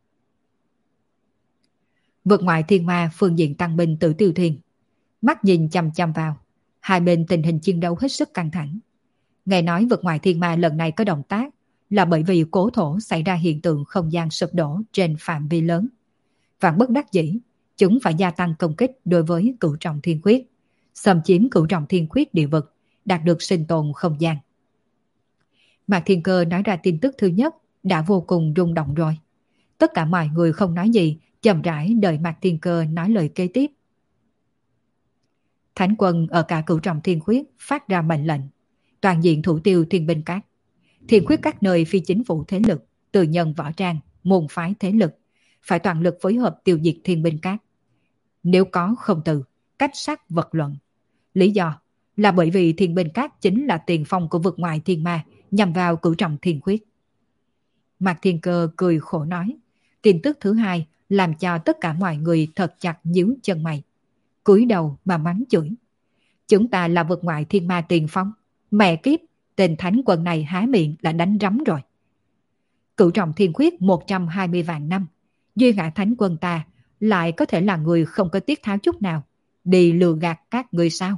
Vượt ngoại thiên ma phương diện tăng binh Tử Tiêu Thiên, mắt nhìn chằm chằm vào, hai bên tình hình chiến đấu hết sức căng thẳng. Nghe nói vượt ngoại thiên ma lần này có động tác là bởi vì cố thổ xảy ra hiện tượng không gian sụp đổ trên phạm vi lớn. Vạn bất đắc dĩ, chúng phải gia tăng công kích đối với cửu trọng thiên khuyết, xâm chiếm cửu trọng thiên khuyết địa vực, đạt được sinh tồn không gian. Mạc Thiên Cơ nói ra tin tức thứ nhất đã vô cùng rung động rồi. Tất cả mọi người không nói gì, chậm rãi đợi Mạc Thiên Cơ nói lời kế tiếp. Thánh quân ở cả cửu trọng thiên khuyết phát ra mệnh lệnh, toàn diện thủ tiêu Thiên Binh Các. Thiên khuyết các nơi phi chính phủ thế lực, từ nhân võ trang, môn phái thế lực, phải toàn lực phối hợp tiêu diệt Thiên Binh Các. Nếu có không từ, cách sát vật luận. Lý do là bởi vì Thiên Binh Các chính là tiền phong của vực ngoại thiên ma nhằm vào cửu trọng thiên khuyết. Mạc Thiên Cơ cười khổ nói, tin tức thứ hai làm cho tất cả mọi người thật chặt nhíu chân mày. Cúi đầu mà mắng chửi. Chúng ta là vực ngoại thiên ma tiền phong. Mẹ kiếp, tên thánh quân này há miệng là đánh rắm rồi. Cửu trọng thiên khuyết một trăm hai mươi vạn năm, duy ngã thánh quân ta lại có thể là người không có tiết tháo chút nào, đi lừa gạt các người sao?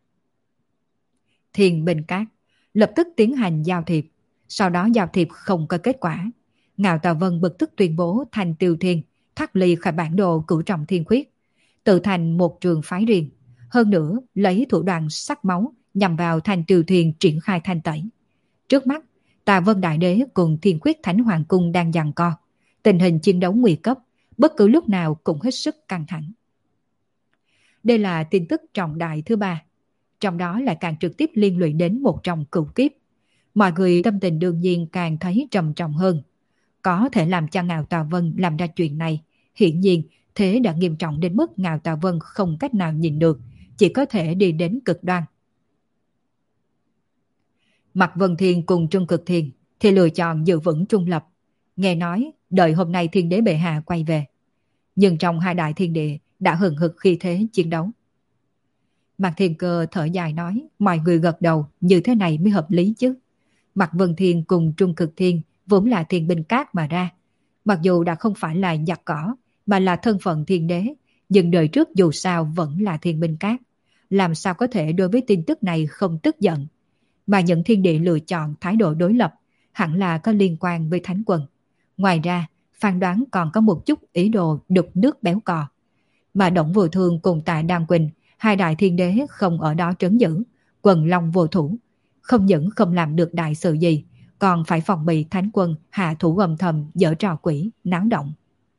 Thiên Binh Các lập tức tiến hành giao thiệp, sau đó giao thiệp không có kết quả. Ngạo Tà Vân bực tức tuyên bố Thanh Tiêu Thiên thoát ly khỏi bản đồ cửu trọng thiên khuyết, tự thành một trường phái riêng. Hơn nữa, lấy thủ đoạn sắc máu nhằm vào Thanh Tiêu Thiên triển khai thanh tẩy. Trước mắt, Tà Vân Đại Đế cùng Thiên Khuyết Thánh Hoàng Cung đang giằng co. Tình hình chiến đấu nguy cấp, bất cứ lúc nào cũng hết sức căng thẳng. Đây là tin tức trọng đại thứ ba. Trong đó lại càng trực tiếp liên lụy đến một trong cửu kiếp. Mọi người tâm tình đương nhiên càng thấy trầm trọng hơn. Có thể làm cho Ngạo Tà Vân làm ra chuyện này, hiển nhiên thế đã nghiêm trọng đến mức Ngạo Tà Vân không cách nào nhìn được, chỉ có thể đi đến cực đoan. Mạc Vân Thiên cùng Trung Cực Thiên thì lựa chọn giữ vững trung lập. Nghe nói đợi hôm nay Thiên Đế bệ hạ quay về. Nhưng trong hai đại thiên địa đã hừng hực khi thế chiến đấu. Mạc Thiên Cơ thở dài nói, mọi người gật đầu, như thế này mới hợp lý chứ. Mạc Vân Thiên cùng Trung Cực Thiên vốn là Thiên Binh Các mà ra. Mặc dù đã không phải là giặc cỏ, mà là thân phận thiên đế, nhưng đời trước dù sao vẫn là Thiên Binh Các. Làm sao có thể đối với tin tức này không tức giận? Mà những thiên địa lựa chọn thái độ đối lập, hẳn là có liên quan với Thánh Quân. Ngoài ra, phán đoán còn có một chút ý đồ đục nước béo cò. Mà Động Vô Thương cùng Tạ Đan Quỳnh, hai đại thiên đế không ở đó trấn giữ, quần long vô thủ, không những không làm được đại sự gì, còn phải phòng bị Thánh Quân hạ thủ âm thầm giở trò quỷ, náo động.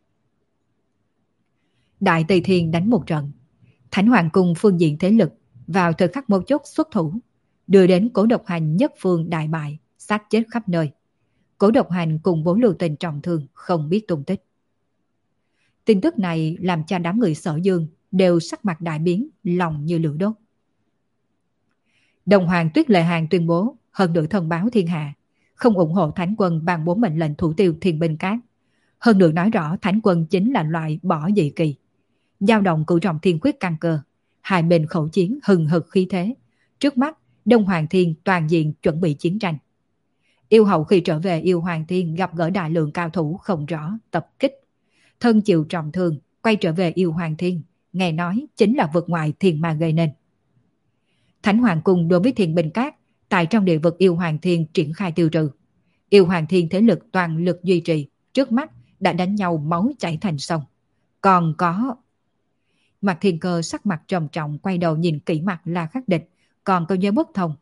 Đại Tây Thiên đánh một trận, Thánh Hoàng Cung phương diện thế lực vào thời khắc mấu chốt xuất thủ, đưa đến Cố Độc Hành nhất phương đại bại, sát chết khắp nơi. Cố Độc Hành cùng bốn lưu tình trọng thương không biết tung tích. Tin tức này làm cho đám người Sở Dương đều sắc mặt đại biến, lòng như lửa đốt. Đồng Hoàng Tuyết Lệ Hàn tuyên bố hơn nữa thông báo thiên hạ, không ủng hộ Thánh quân ban bố mệnh lệnh thủ tiêu Thiên Binh Cát. Hơn nữa nói rõ Thánh quân chính là loại bỏ dị kỳ. Dao động cửu trọng thiên quyết căn cơ, hai bên khẩu chiến hừng hực khí thế. Trước mắt, Đông Hoàng Thiên toàn diện chuẩn bị chiến tranh. Yêu hậu khi trở về Yêu Hoàng Thiên gặp gỡ đại lượng cao thủ không rõ, tập kích. Thân chịu trọng thương, quay trở về Yêu Hoàng Thiên, nghe nói chính là vượt ngoại thiên ma gây nên. Thánh Hoàng Cung đối với Thiên Binh Cát tại trong địa vực Yêu Hoàng Thiên triển khai tiêu trừ. Yêu Hoàng Thiên thế lực toàn lực duy trì, trước mắt đã đánh nhau máu chảy thành sông. Còn có... Mạc Thiên Cơ sắc mặt trầm trọng quay đầu nhìn kỹ mặt La Khắc Địch, còn câu nhớ bất thông.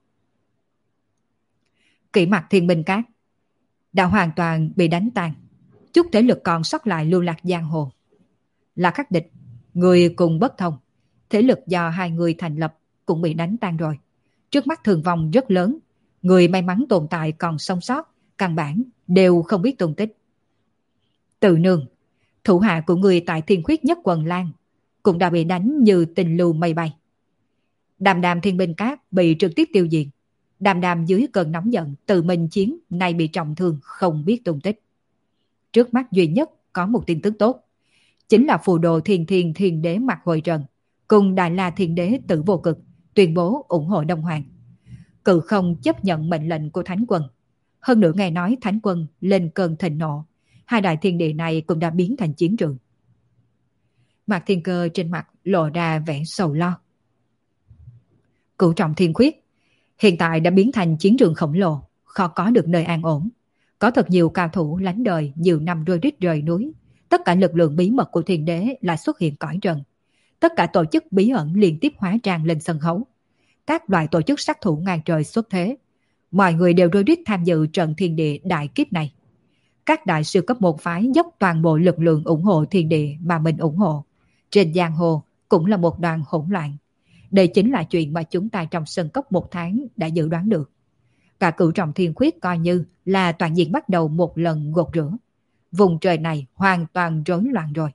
Kỹ mặt Thiên Binh Cát đã hoàn toàn bị đánh tan, chút thế lực còn sót lại lưu lạc giang hồ. La Khắc Địch, người cùng bất thông, thế lực do hai người thành lập cũng bị đánh tan rồi. Trước mắt thương vong rất lớn, người may mắn tồn tại còn sống sót, căn bản đều không biết tung tích. Tự nương, thủ hạ của người tại Thiên Khuyết Nhất Quần Lan cũng đã bị đánh như tình lưu mây bay. Đàm Đàm Thiên Binh Cát bị trực tiếp tiêu diệt. Đàm Đàm dưới cơn nóng giận tự mình chiến, nay bị trọng thương không biết tung tích. Trước mắt duy nhất có một tin tức tốt, chính là phù đồ Thiên Thiên Thiên Đế Mạc Hồi Trần cùng Đại La Thiên Đế Tử Vô Cực tuyên bố ủng hộ Đông Hoàng. Cự không chấp nhận mệnh lệnh của Thánh quân. Hơn nữa nghe nói Thánh quân lên cơn thịnh nộ, hai đại thiên địa này cũng đã biến thành chiến trường. Mạc Thiên Cơ trên mặt lộ ra vẻ sầu lo. Cửu trọng thiên khuyết hiện tại đã biến thành chiến trường khổng lồ, khó có được nơi an ổn. Có thật nhiều cao thủ lánh đời nhiều năm rơi rít rời núi. Tất cả lực lượng bí mật của thiên đế lại xuất hiện cõi trần. Tất cả tổ chức bí ẩn liên tiếp hóa trang lên sân khấu. Các loại tổ chức sát thủ ngang trời xuất thế. Mọi người đều rơi rít tham dự trận thiên địa đại kiếp này. Các đại siêu cấp một phái dốc toàn bộ lực lượng ủng hộ thiên địa mà mình ủng hộ. Trên giang hồ cũng là một đoàn hỗn loạn. Đây chính là chuyện mà chúng ta trong sân cốc một tháng đã dự đoán được. Cả cửu trọng thiên khuyết coi như là toàn diện bắt đầu một lần gột rửa. Vùng trời này hoàn toàn rối loạn rồi.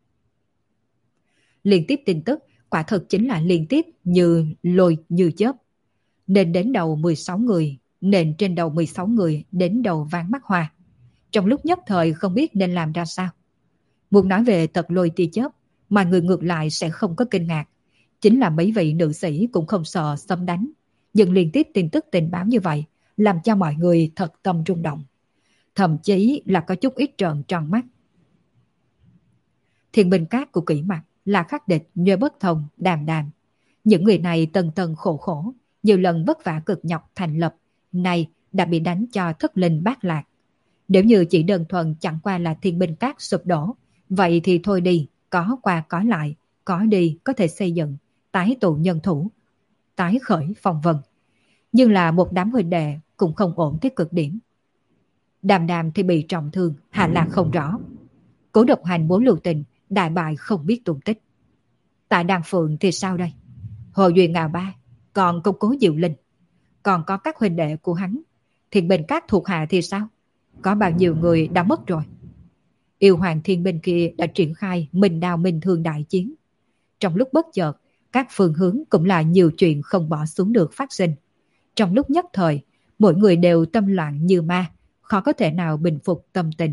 Liên tiếp tin tức quả thực chính là liên tiếp như lôi như chớp. Nên đến đầu mười sáu người, nền trên đầu mười sáu người đến đầu ván mắt hoa. Trong lúc nhất thời không biết nên làm ra sao. Muốn nói về tật lôi tia chớp mà người ngược lại sẽ không có kinh ngạc. Chính là mấy vị nữ sĩ cũng không sợ xâm đánh. Nhưng liên tiếp tin tức tình báo như vậy làm cho mọi người thật tâm rung động. Thậm chí là có chút ít trợn tròn mắt. Thiên Binh Cát của Kỷ Mặc, La Khắc Địch, Nhơ Bất Thông, Đàm Đàm. Những người này tần tần khổ khổ, nhiều lần vất vả cực nhọc thành lập, nay đã bị đánh cho thất linh bát lạc. Nếu như chỉ đơn thuần chẳng qua là Thiên Binh Cát sụp đổ, vậy thì thôi đi, có qua có lại, có đi có thể xây dựng, tái tụ nhân thủ, tái khởi phong vân. Nhưng là một đám huynh đệ cũng không ổn tới cực điểm. Đàm Đàm thì bị trọng thương, hạ lạc không rõ. Cố Độc Hành muốn lưu tình, đại bại không biết tung tích. Tại Đan Phượng thì sao đây? Hồ Duyên Ngạo Ba, còn công cố Diệu Linh, còn có các huynh đệ của hắn. Thiên Binh Cát thuộc hạ thì sao? Có bao nhiêu người đã mất rồi? Yêu Hoàng Thiên bên kia đã triển khai minh đao minh thương đại chiến. Trong lúc bất chợt, các phương hướng cũng là nhiều chuyện không bỏ xuống được phát sinh. Trong lúc nhất thời, mỗi người đều tâm loạn như ma, khó có thể nào bình phục tâm tình.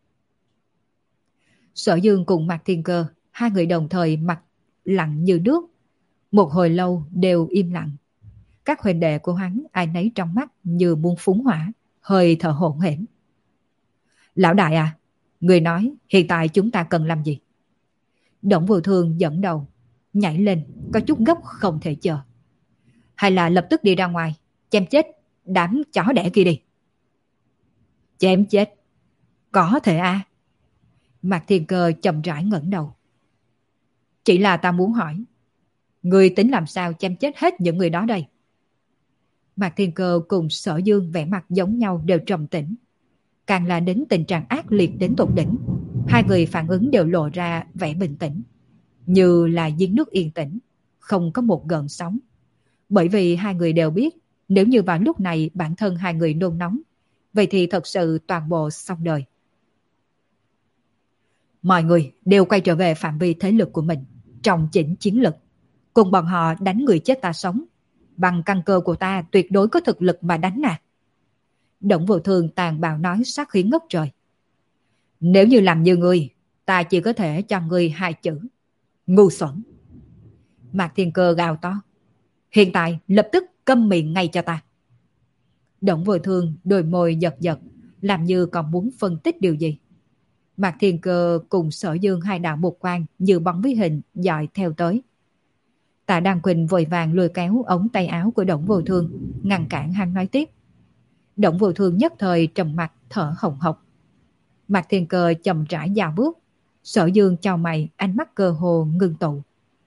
Sở Dương cùng Mạc Thiên Cơ, hai người đồng thời mặt lặng như nước. Một hồi lâu đều im lặng. Các huynh đệ của hắn ai nấy trong mắt như muốn phúng hỏa, hơi thở hổn hển. Lão đại à, người nói hiện tại chúng ta cần làm gì? Đổng Vô Thương dẫn đầu, nhảy lên, có chút gấp không thể chờ. Hay là lập tức đi ra ngoài, chém chết đám chó đẻ kia đi. Chém chết? Có thể à? Mạc Thiên Cơ chậm rãi ngẩng đầu. Chỉ là ta muốn hỏi, người tính làm sao chém chết hết những người đó đây? Mạc Thiên Cơ cùng Sở Dương vẻ mặt giống nhau đều trầm tĩnh. Càng là đến tình trạng ác liệt đến tột đỉnh, hai người phản ứng đều lộ ra vẻ bình tĩnh, như là giếng nước yên tĩnh, không có một gợn sóng. Bởi vì hai người đều biết, nếu như vào lúc này bản thân hai người nôn nóng, vậy thì thật sự toàn bộ xong đời. Mọi người đều quay trở về phạm vi thế lực của mình, trọng chỉnh chiến lực, cùng bọn họ đánh người chết ta sống. Bằng căn cơ của ta tuyệt đối có thực lực mà đánh nè. Đổng Vô Thương tàn bạo nói sát khí ngất trời. Nếu như làm như ngươi, ta chỉ có thể cho ngươi hai chữ: ngu xuẩn. Mạc Thiên Cơ gào to. Hiện tại lập tức câm miệng ngay cho ta. Đổng Vô Thương đôi môi giật giật, làm như còn muốn phân tích điều gì. Mạc Thiên Cơ cùng Sở Dương hai đạo một quan như bóng với hình dọi theo tới. Tạ Đan Quỳnh vội vàng lôi kéo ống tay áo của Đổng Vô Thương, ngăn cản hắn nói tiếp. Đổng Vô Thương nhất thời trầm mặt thở hồng hộc. Mạc Thiên Cơ chậm rãi dạo bước. Sở Dương chào mày, ánh mắt cơ hồ ngưng tụ.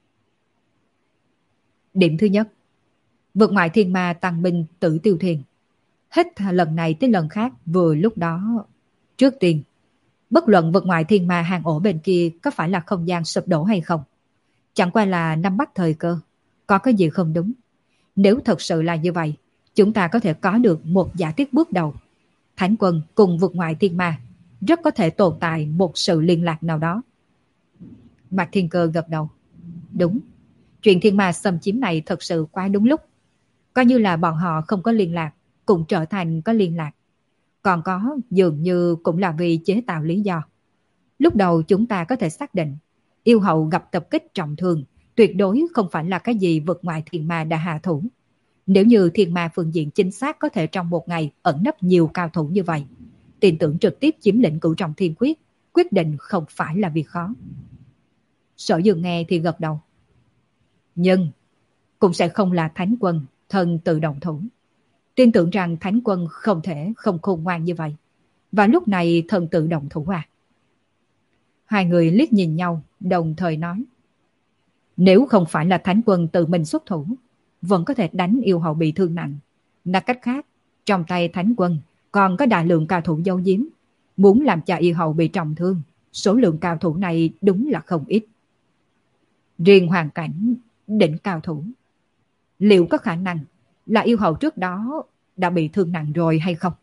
Điểm thứ nhất, vượt ngoại thiên ma tăng binh Tử Tiêu Thuyền. Hết lần này tới lần khác vừa lúc đó. Trước tiên, bất luận vượt ngoại thiên ma hàng ổ bên kia có phải là không gian sụp đổ hay không, chẳng qua là nắm bắt thời cơ, có cái gì không đúng. Nếu thật sự là như vậy, chúng ta có thể có được một giả thiết bước đầu. Thánh quân cùng vượt ngoại thiên ma rất có thể tồn tại một sự liên lạc nào đó. Mạc Thiên Cơ gật đầu. Đúng, chuyện thiên ma xâm chiếm này thật sự quá đúng lúc. Coi như là bọn họ không có liên lạc, cũng trở thành có liên lạc. Còn có dường như cũng là vì chế tạo lý do. Lúc đầu chúng ta có thể xác định yêu hậu gặp tập kích trọng thương, tuyệt đối không phải là cái gì vượt ngoài thiên ma đã hạ thủ. Nếu như thiên ma phương diện chính xác có thể trong một ngày ẩn nấp nhiều cao thủ như vậy, tin tưởng trực tiếp chiếm lĩnh Cửu Trọng Thiên Quyết, quyết định không phải là việc khó. Sở Dương nghe thì gật đầu. Nhưng cũng sẽ không là Thánh quân thân tự động thủ. Tin tưởng rằng Thánh quân không thể không khôn ngoan như vậy. Và lúc này thần tự động thủ à? Hai người liếc nhìn nhau, đồng thời nói. Nếu không phải là Thánh quân tự mình xuất thủ, vẫn có thể đánh yêu hậu bị thương nặng. Nói cách khác, trong tay Thánh quân còn có đại lượng cao thủ giấu giếm. Muốn làm cho yêu hậu bị trọng thương, số lượng cao thủ này đúng là không ít. Riêng hoàn cảnh đỉnh cao thủ, liệu có khả năng là yêu hậu trước đó đã bị thương nặng rồi hay không?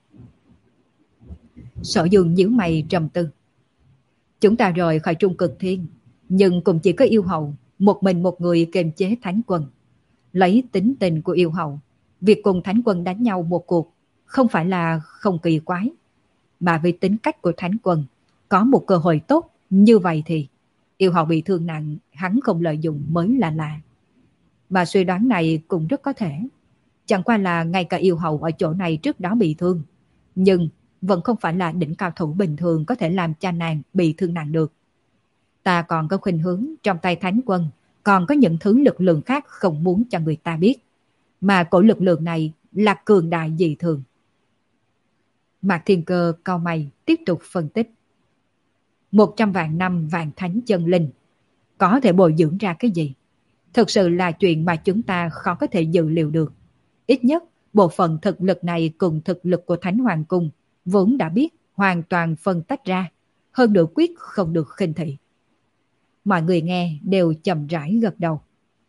Sở Dương nhíu mày trầm tư. Chúng ta rời khỏi Trung Cực Thiên, nhưng cũng chỉ có yêu hậu một mình một người kiềm chế Thánh quân. Lấy tính tình của yêu hậu, việc cùng Thánh quân đánh nhau một cuộc không phải là không kỳ quái, mà vì tính cách của Thánh quân, có một cơ hội tốt như vậy thì yêu hậu bị thương nặng hắn không lợi dụng mới là lạ. Mà suy đoán này cũng rất có thể. Chẳng qua là ngay cả yêu hậu ở chỗ này trước đó bị thương, nhưng vẫn không phải là đỉnh cao thủ bình thường có thể làm cha nàng bị thương nặng được. Ta còn có khuynh hướng trong tay Thánh quân còn có những thứ lực lượng khác không muốn cho người ta biết, mà cổ lực lượng này là cường đại dị thường. Mạc Thiên Cơ cau mày tiếp tục phân tích. Một trăm vạn năm vạn thánh chân linh có thể bồi dưỡng ra cái gì? Thực sự là chuyện mà chúng ta khó có thể dự liệu được. Ít nhất bộ phận thực lực này cùng thực lực của Thánh Hoàng Cung vốn đã biết hoàn toàn phân tách ra, hơn nữa quyết không được khinh thị. Mọi người nghe đều chậm rãi gật đầu.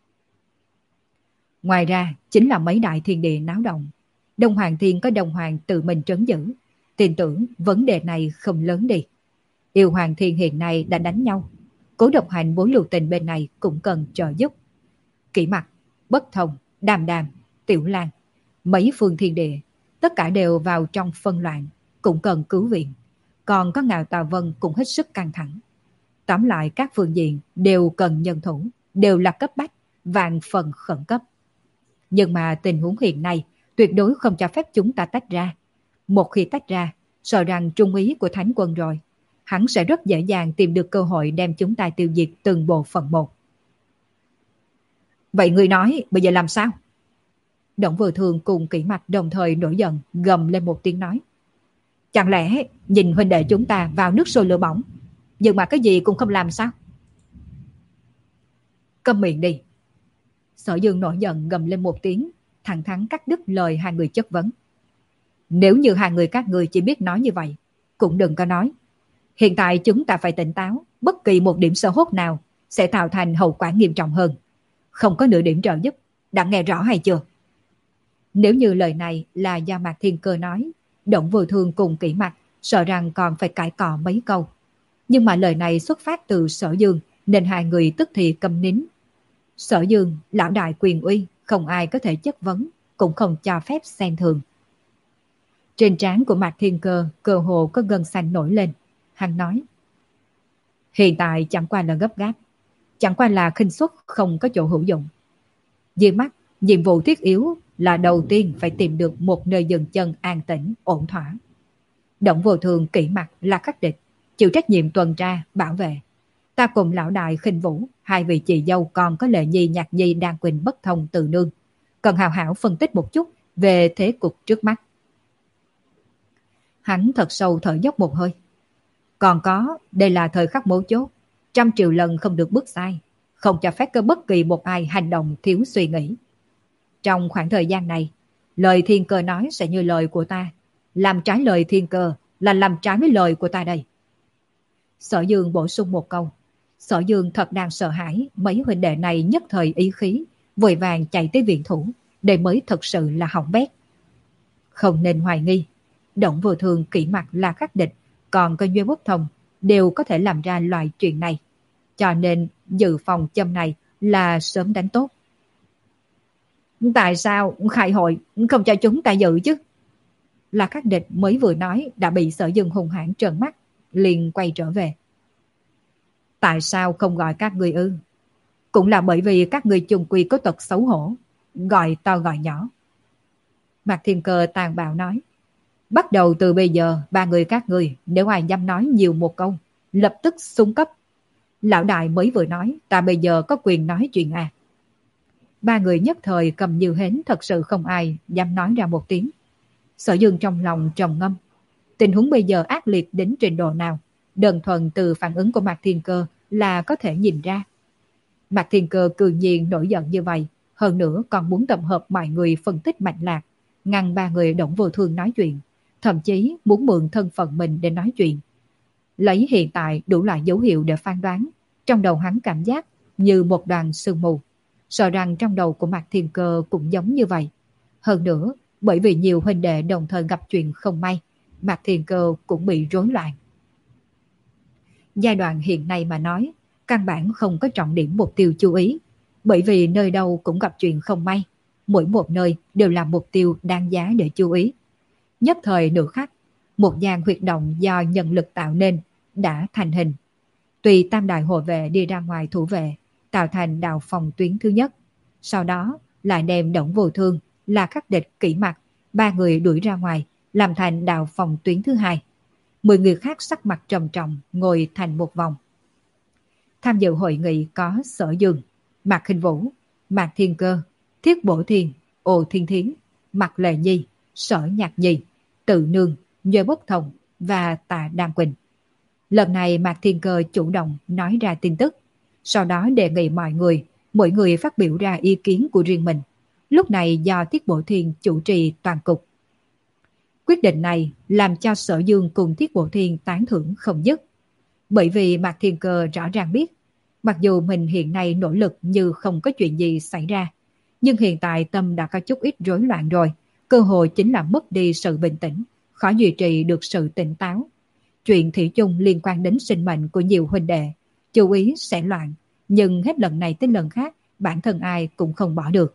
Ngoài ra chính là mấy đại thiên địa náo động. Đông Hoàng Thiên có Đông Hoàng tự mình trấn giữ, tin tưởng vấn đề này không lớn đi. Yêu Hoàng Thiên hiện nay đã đánh nhau, Cố Độc Hành bốn lưu tình bên này cũng cần trợ giúp. Kỷ Mặc, Bất Thông, Đàm Đàm, Tiểu Lan, mấy phương thiên địa, tất cả đều vào trong phân loạn, cũng cần cứu viện. Còn có Ngạo Tà Vân cũng hết sức căng thẳng. Tóm lại các phương diện đều cần nhân thủ, đều là cấp bách, vạn phần khẩn cấp. Nhưng mà tình huống hiện nay tuyệt đối không cho phép chúng ta tách ra. Một khi tách ra, sợ rằng trung úy của Thánh quân rồi, hắn sẽ rất dễ dàng tìm được cơ hội đem chúng ta tiêu diệt từng bộ phận một. Vậy người nói bây giờ làm sao? Đổng Vô Thương cùng Kỷ Mặc đồng thời nổi giận, gầm lên một tiếng nói. Chẳng lẽ nhìn huynh đệ chúng ta vào nước sôi lửa bỏng, nhưng mà cái gì cũng không làm sao? Câm miệng đi. Sở Dương nổi giận gầm lên một tiếng, thẳng thắn cắt đứt lời hai người chất vấn. Nếu như hai người các người chỉ biết nói như vậy, cũng đừng có nói. Hiện tại chúng ta phải tỉnh táo, bất kỳ một điểm sơ hốt nào sẽ tạo thành hậu quả nghiêm trọng hơn. Không có nửa điểm trợ giúp, đã nghe rõ hay chưa? Nếu như lời này là do Mạc Thiên Cơ nói, Đổng Vô Thương cùng Kỷ Mặc sợ rằng còn phải cãi cọ mấy câu. Nhưng mà lời này xuất phát từ Sở Dương nên hai người tức thì câm nín. Sở Dương, lão đại quyền uy, không ai có thể chất vấn, cũng không cho phép xem thường. Trên trán của Mạc Thiên Cơ cơ hồ có gân xanh nổi lên. Hắn nói: hiện tại chẳng qua là gấp gáp, chẳng qua là khinh suất không có chỗ hữu dụng. Dưới mắt, nhiệm vụ thiết yếu là đầu tiên phải tìm được một nơi dừng chân an tĩnh, ổn thỏa. Động Vô Thường kỹ mặt là khắc địch, chịu trách nhiệm tuần tra, bảo vệ. Ta cùng lão đại Khinh Vũ, hai vị chị dâu còn có Lệ Nhi, Nhạc Nhi, Đan Quỳnh, Bất Thông, Từ Nương, cần hào hảo phân tích một chút về thế cục trước mắt. Hắn thật sâu thở dốc một hơi. Còn có, đây là thời khắc mấu chốt, trăm triệu lần không được bước sai, không cho phép có bất kỳ một ai hành động thiếu suy nghĩ. Trong khoảng thời gian này, lời thiên cơ nói sẽ như lời của ta, làm trái lời thiên cơ là làm trái với lời của ta đây. Sở Dương bổ sung một câu. Sở Dương thật đang sợ hãi mấy huynh đệ này nhất thời ý khí, vội vàng chạy tới viện thủ, để mới thật sự là hỏng bét. Không nên hoài nghi, Động Vô Thường kỹ mặt là khắc địch, còn cơ Duy Bất Thông đều có thể làm ra loại chuyện này. Cho nên dự phòng châm này là sớm đánh tốt. Tại sao khai hội không cho chúng ta dự chứ? Là khắc địch mới vừa nói đã bị Sở Dương hùng hãn trợn mắt, liền quay trở về. Tại sao không gọi các người ư? Cũng là bởi vì các người chung quy có tật xấu hổ, gọi to gọi nhỏ. Mạc Thiên Cơ tàn bạo nói. Bắt đầu từ bây giờ, ba người các người nếu ai dám nói nhiều một câu, lập tức xung cấp. Lão đại mới vừa nói, ta bây giờ có quyền nói chuyện à? Ba người nhất thời cầm như hến, thật sự không ai dám nói ra một tiếng. Sở Dương trong lòng trầm ngâm. Tình huống bây giờ ác liệt đến trình độ nào, đơn thuần từ phản ứng của Mạc Thiên Cơ là có thể nhìn ra. Mạc Thiên Cơ cư nhiên nổi giận như vậy, hơn nữa còn muốn tập hợp mọi người phân tích mạch lạc, ngăn ba người Động Vô Thường nói chuyện, thậm chí muốn mượn thân phận mình để nói chuyện. Lấy hiện tại đủ loại dấu hiệu để phán đoán, trong đầu hắn cảm giác như một đoàn sương mù, sợ rằng trong đầu của Mạc Thiên Cơ cũng giống như vậy. Hơn nữa, bởi vì nhiều huynh đệ đồng thời gặp chuyện không may, Mạc Thiên Cơ cũng bị rối loạn. Giai đoạn hiện nay mà nói, căn bản không có trọng điểm mục tiêu chú ý, bởi vì nơi đâu cũng gặp chuyện không may, mỗi một nơi đều là mục tiêu đáng giá để chú ý. Nhất thời nửa khắc, một dàn huyệt động do nhân lực tạo nên đã thành hình. Tùy tam đại hộ vệ đi ra ngoài thủ vệ, tạo thành đạo phòng tuyến thứ nhất. Sau đó lại đem Động Vô Thương, là khắc địch kỹ mặt, ba người đuổi ra ngoài, làm thành đạo phòng tuyến thứ hai. Mười người khác sắc mặt trầm trọng ngồi thành một vòng. Tham dự hội nghị có Sở Dương, Mạc Khinh Vũ, Mạc Thiên Cơ, Thiết Bổ Thiên, Ồ Thiên Thiến, Mạc Lệ Nhi, Sở Nhạc Nhi, Tự Nương, Duy Bất Thông và Tạ Đan Quỳnh. Lần này Mạc Thiên Cơ chủ động nói ra tin tức, sau đó đề nghị mọi người, mỗi người phát biểu ra ý kiến của riêng mình. Lúc này do Thiết Bổ Thiên chủ trì toàn cục. Quyết định này làm cho Sở Dương cùng Thiết Bổ Thiên tán thưởng không dứt. Bởi vì Mạc Thiên Cơ rõ ràng biết, mặc dù mình hiện nay nỗ lực như không có chuyện gì xảy ra, nhưng hiện tại tâm đã có chút ít rối loạn rồi, cơ hội chính là mất đi sự bình tĩnh, khó duy trì được sự tỉnh táo. Chuyện thủy chung liên quan đến sinh mệnh của nhiều huynh đệ, chú ý sẽ loạn, nhưng hết lần này tới lần khác, bản thân ai cũng không bỏ được.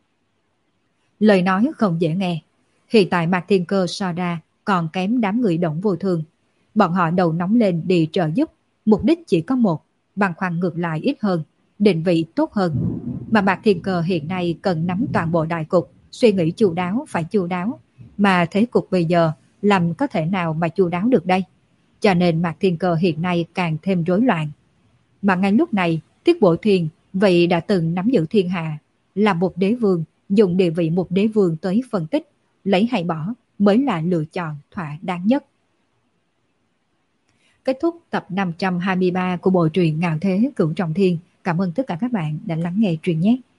Lời nói không dễ nghe. Hiện tại Mạc Thiên Cơ so ra còn kém đám người Động Vô Thường. Bọn họ đầu nóng lên đi trợ giúp, mục đích chỉ có một, băn khoăn ngược lại ít hơn, định vị tốt hơn. Mà Mạc Thiên Cơ hiện nay cần nắm toàn bộ đại cục, suy nghĩ chu đáo phải chu đáo, mà thế cục bây giờ làm có thể nào mà chu đáo được đây? Cho nên Mạc Thiên Cơ hiện nay càng thêm rối loạn. Mà ngay lúc này, Thiết Bổ Thiên vậy đã từng nắm giữ thiên hạ, là một đế vương, dùng địa vị một đế vương tới phân tích, lấy hay bỏ mới là lựa chọn thỏa đáng nhất. Kết thúc tập năm trăm hai mươi ba của bộ truyện Ngạo Thế Cửu Trọng Thiên. Cảm ơn tất cả các bạn đã lắng nghe truyện nhé.